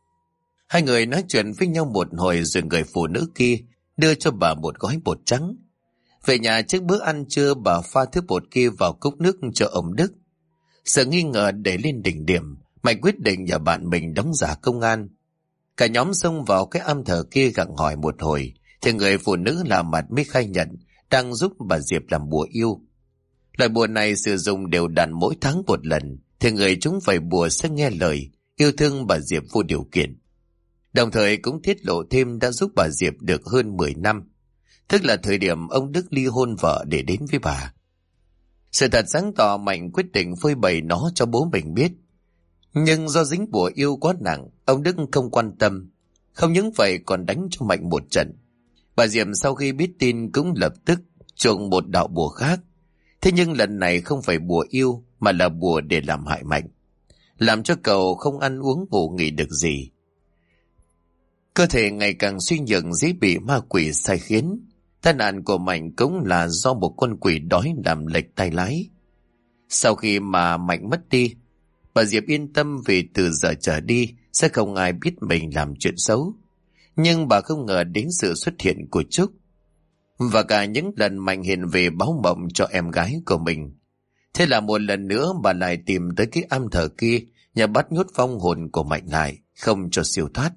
A: Hai người nói chuyện với nhau một hồi rồi người phụ nữ kia đưa cho bà một gói bột trắng. Về nhà trước bữa ăn trưa, bà pha thứ bột kia vào cốc nước cho ông Đức. Sự nghi ngờ đẩy lên đỉnh điểm, Mạnh quyết định nhờ bạn mình đóng giả công an. Cả nhóm xông vào cái am thờ kia gặng hỏi một hồi thì người phụ nữ lạ mặt mới khai nhận đang giúp bà Diệp làm bùa yêu. Loại bùa này sử dụng đều đặn mỗi tháng một lần thì người chúng phải bùa sẽ nghe lời, yêu thương bà Diệp vô điều kiện. Đồng thời cũng tiết lộ thêm đã giúp bà Diệp được hơn 10 năm, tức là thời điểm ông Đức ly hôn vợ để đến với bà. Sự thật sáng tỏ, Mạnh quyết định phơi bày nó cho bố mình biết. Nhưng do dính bùa yêu quá nặng, ông Đức không quan tâm. Không những vậy còn đánh cho Mạnh một trận. Bà Diệp sau khi biết tin cũng lập tức chuộng một đạo bùa khác. Thế nhưng lần này không phải bùa yêu mà là bùa để làm hại Mạnh, làm cho cậu không ăn uống ngủ nghỉ được gì. Cơ thể ngày càng suy nhược, dễ bị ma quỷ sai khiến. Tai nạn của Mạnh cũng là do một con quỷ đói làm lệch tay lái. Sau khi mà Mạnh mất đi, Bà Diệp yên tâm vì từ giờ trở đi sẽ không ai biết mình làm chuyện xấu. Nhưng bà không ngờ đến sự xuất hiện của Trúc, và cả những lần Mạnh hiện về báo mộng cho em gái của mình. Thế là một lần nữa bà lại tìm tới cái am thờ kia, nhà bắt nhốt vong hồn của Mạnh lại, không cho siêu thoát.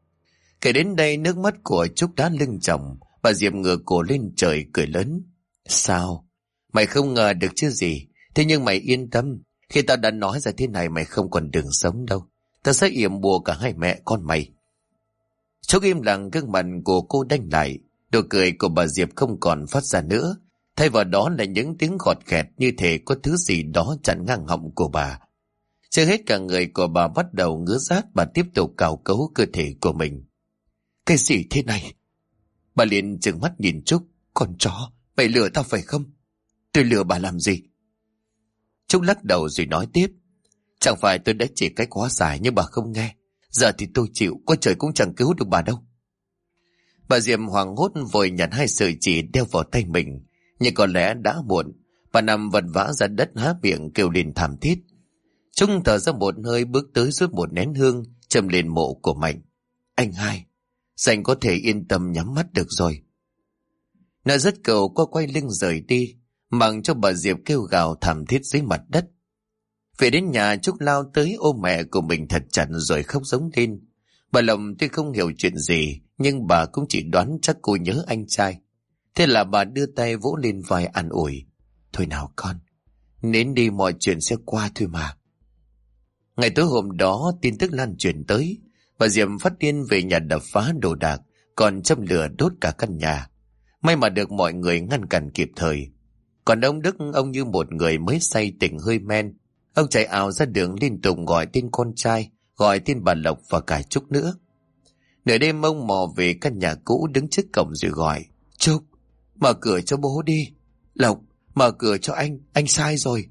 A: Kể đến đây nước mắt của Trúc đã lưng tròng. Bà Diệp ngửa cổ lên trời cười lớn. Sao? Mày không ngờ được chứ gì. Thế nhưng mày yên tâm, khi tao đã nói ra thế này mày không còn đường sống đâu. Tao sẽ yểm bùa cả hai mẹ con mày. Trúc im lặng, gương mặt của cô đanh lại. Nụ cười của bà Diệp không còn phát ra nữa. Thay vào đó là những tiếng gọt ghẹt như thể có thứ gì đó chặn ngang họng của bà. Chưa hết cả người của bà bắt đầu ngứa rát, bà tiếp tục cào cấu cơ thể của mình. Cái gì thế này? Bà liền trừng mắt nhìn Trúc. Con chó, mày lừa tao phải không? Tôi lừa bà làm gì? Trúc lắc đầu rồi nói tiếp. Chẳng phải tôi đã chỉ cách hóa giải nhưng bà không nghe. Giờ thì tôi chịu, có trời cũng chẳng cứu được bà đâu. Bà Diệp hoảng hốt vội nhặt hai sợi chỉ đeo vào tay mình. Nhưng có lẽ đã muộn. Bà nằm vật vã ra đất há miệng kêu lên thảm thiết. Trúc thở ra một hơi bước tới rút một nén hương châm lên mộ của Mạnh. Anh hai, Sành có thể yên tâm nhắm mắt được rồi. Nói dứt cầu qua quay lưng rời đi, mặc cho bà Diệp kêu gào thảm thiết dưới mặt đất. Về đến nhà Trúc lao tới ôm mẹ của mình thật chặt rồi khóc giống lên. Bà Lòng tuy không hiểu chuyện gì, nhưng bà cũng chỉ đoán chắc cô nhớ anh trai. Thế là bà đưa tay vỗ lên vai an ủi. Thôi nào con, nín đi, mọi chuyện sẽ qua thôi mà. Ngày tối hôm đó tin tức lan truyền tới. Bà Diệp phát điên về nhà đập phá đồ đạc, còn châm lửa đốt cả căn nhà. May mà được mọi người ngăn cản kịp thời. Còn ông Đức, ông như một người mới say tỉnh hơi men. Ông chạy ào ra đường liên tục gọi tên con trai, gọi tên bà Lộc và cả Trúc nữa. Nửa đêm ông mò về căn nhà cũ đứng trước cổng rồi gọi. Trúc, mở cửa cho bố đi. Lộc, mở cửa cho anh sai rồi.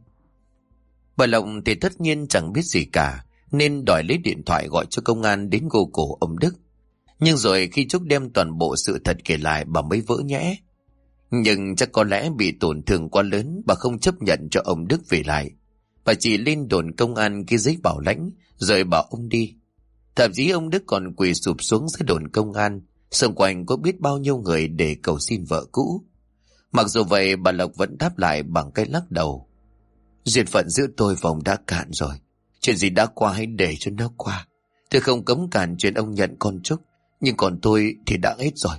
A: Bà Lộc thì tất nhiên chẳng biết gì cả, nên đòi lấy điện thoại gọi cho công an đến gô cổ ông Đức. Nhưng rồi khi Trúc đem toàn bộ sự thật kể lại bà mới vỡ nhẽ. Nhưng chắc có lẽ bị tổn thương quá lớn, bà không chấp nhận cho ông Đức về lại. Bà chỉ lên đồn công an ghi giấy bảo lãnh rồi bảo ông đi. Thậm chí ông Đức còn quỳ sụp xuống dưới đồn công an. Xung quanh có biết bao nhiêu người để cầu xin vợ cũ. Mặc dù vậy bà Lộc vẫn đáp lại bằng cái lắc đầu. Duyên phận giữa tôi và ông đã cạn rồi. Chuyện gì đã qua hãy để cho nó qua. Tôi không cấm cản chuyện ông nhận con Trúc, nhưng còn tôi thì đã hết rồi.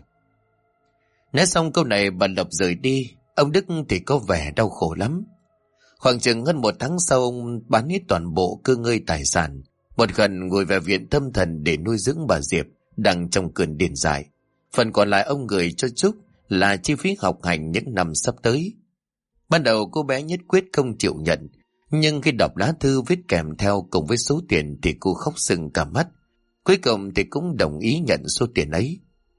A: Nói xong câu này bà Lộc rời đi. Ông Đức thì có vẻ đau khổ lắm. Khoảng chừng hơn một tháng sau, ông bán hết toàn bộ cơ ngơi tài sản, một gần ngồi về viện tâm thần để nuôi dưỡng bà Diệp đang trong cơn điên dại. Phần còn lại ông gửi cho Trúc là chi phí học hành những năm sắp tới. Ban đầu cô bé nhất quyết không chịu nhận, nhưng khi đọc lá thư viết kèm theo cùng với số tiền thì cô khóc sưng cả mắt. Cuối cùng thì cũng đồng ý nhận số tiền ấy.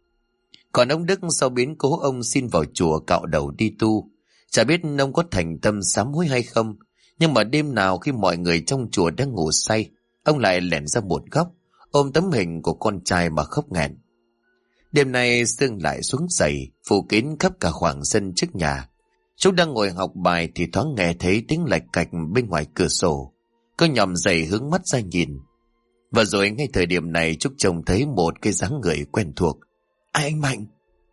A: Còn ông Đức sau biến cố ông xin vào chùa cạo đầu đi tu. Chả biết ông có thành tâm sám hối hay không, nhưng mà đêm nào khi mọi người trong chùa đang ngủ say, ông lại lẻn ra một góc, ôm tấm hình của con trai mà khóc nghẹn. Đêm nay sương lại xuống dày, phủ kín khắp cả khoảng sân trước nhà. Trúc đang ngồi học bài thì thoáng nghe thấy tiếng lạch cạch bên ngoài cửa sổ. Cô nhòm dậy hướng mắt ra nhìn. Và rồi ngay thời điểm này Trúc trông thấy một cái dáng người quen thuộc. Ai, anh Mạnh?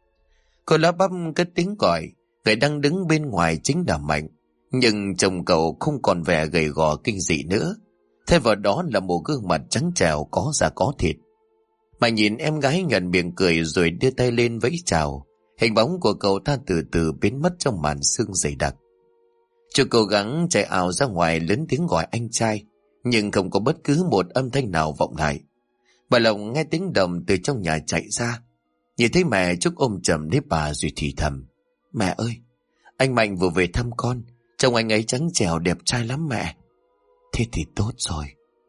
A: Cô lắp bắp cất tiếng gọi. Người đang đứng bên ngoài chính là Mạnh. Nhưng chồng cậu không còn vẻ gầy gò kinh dị nữa. Thay vào đó là một gương mặt trắng trẻo có da có thịt. Mạnh nhìn em gái nhuận miệng cười rồi đưa tay lên vẫy chào. Hình bóng của cậu ta từ từ biến mất trong màn sương dày đặc. Chú cố gắng chạy ảo ra ngoài lớn tiếng gọi anh trai, nhưng không có bất cứ một âm thanh nào vọng lại. Bà Lộc nghe tiếng đồng từ trong nhà chạy ra. Nhìn thấy mẹ, Trúc ôm chầm lấy bà rồi thì thầm. Mẹ ơi, anh Mạnh vừa về thăm con. Trông anh ấy trắng trẻo đẹp trai lắm mẹ. Thế thì tốt rồi.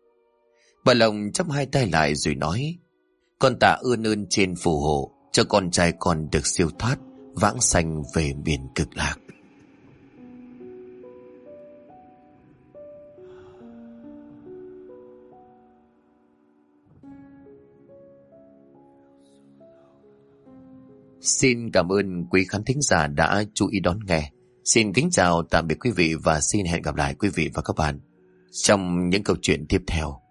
A: Bà Lộc chắp hai tay lại rồi nói. Con tạ ơn trên phù hộ cho con trai con được siêu thoát, vãng sanh về miền cực lạc. Xin cảm ơn quý khán thính giả đã chú ý đón nghe. Xin kính chào tạm biệt quý vị và xin hẹn gặp lại quý vị và các bạn Trong những câu chuyện tiếp theo,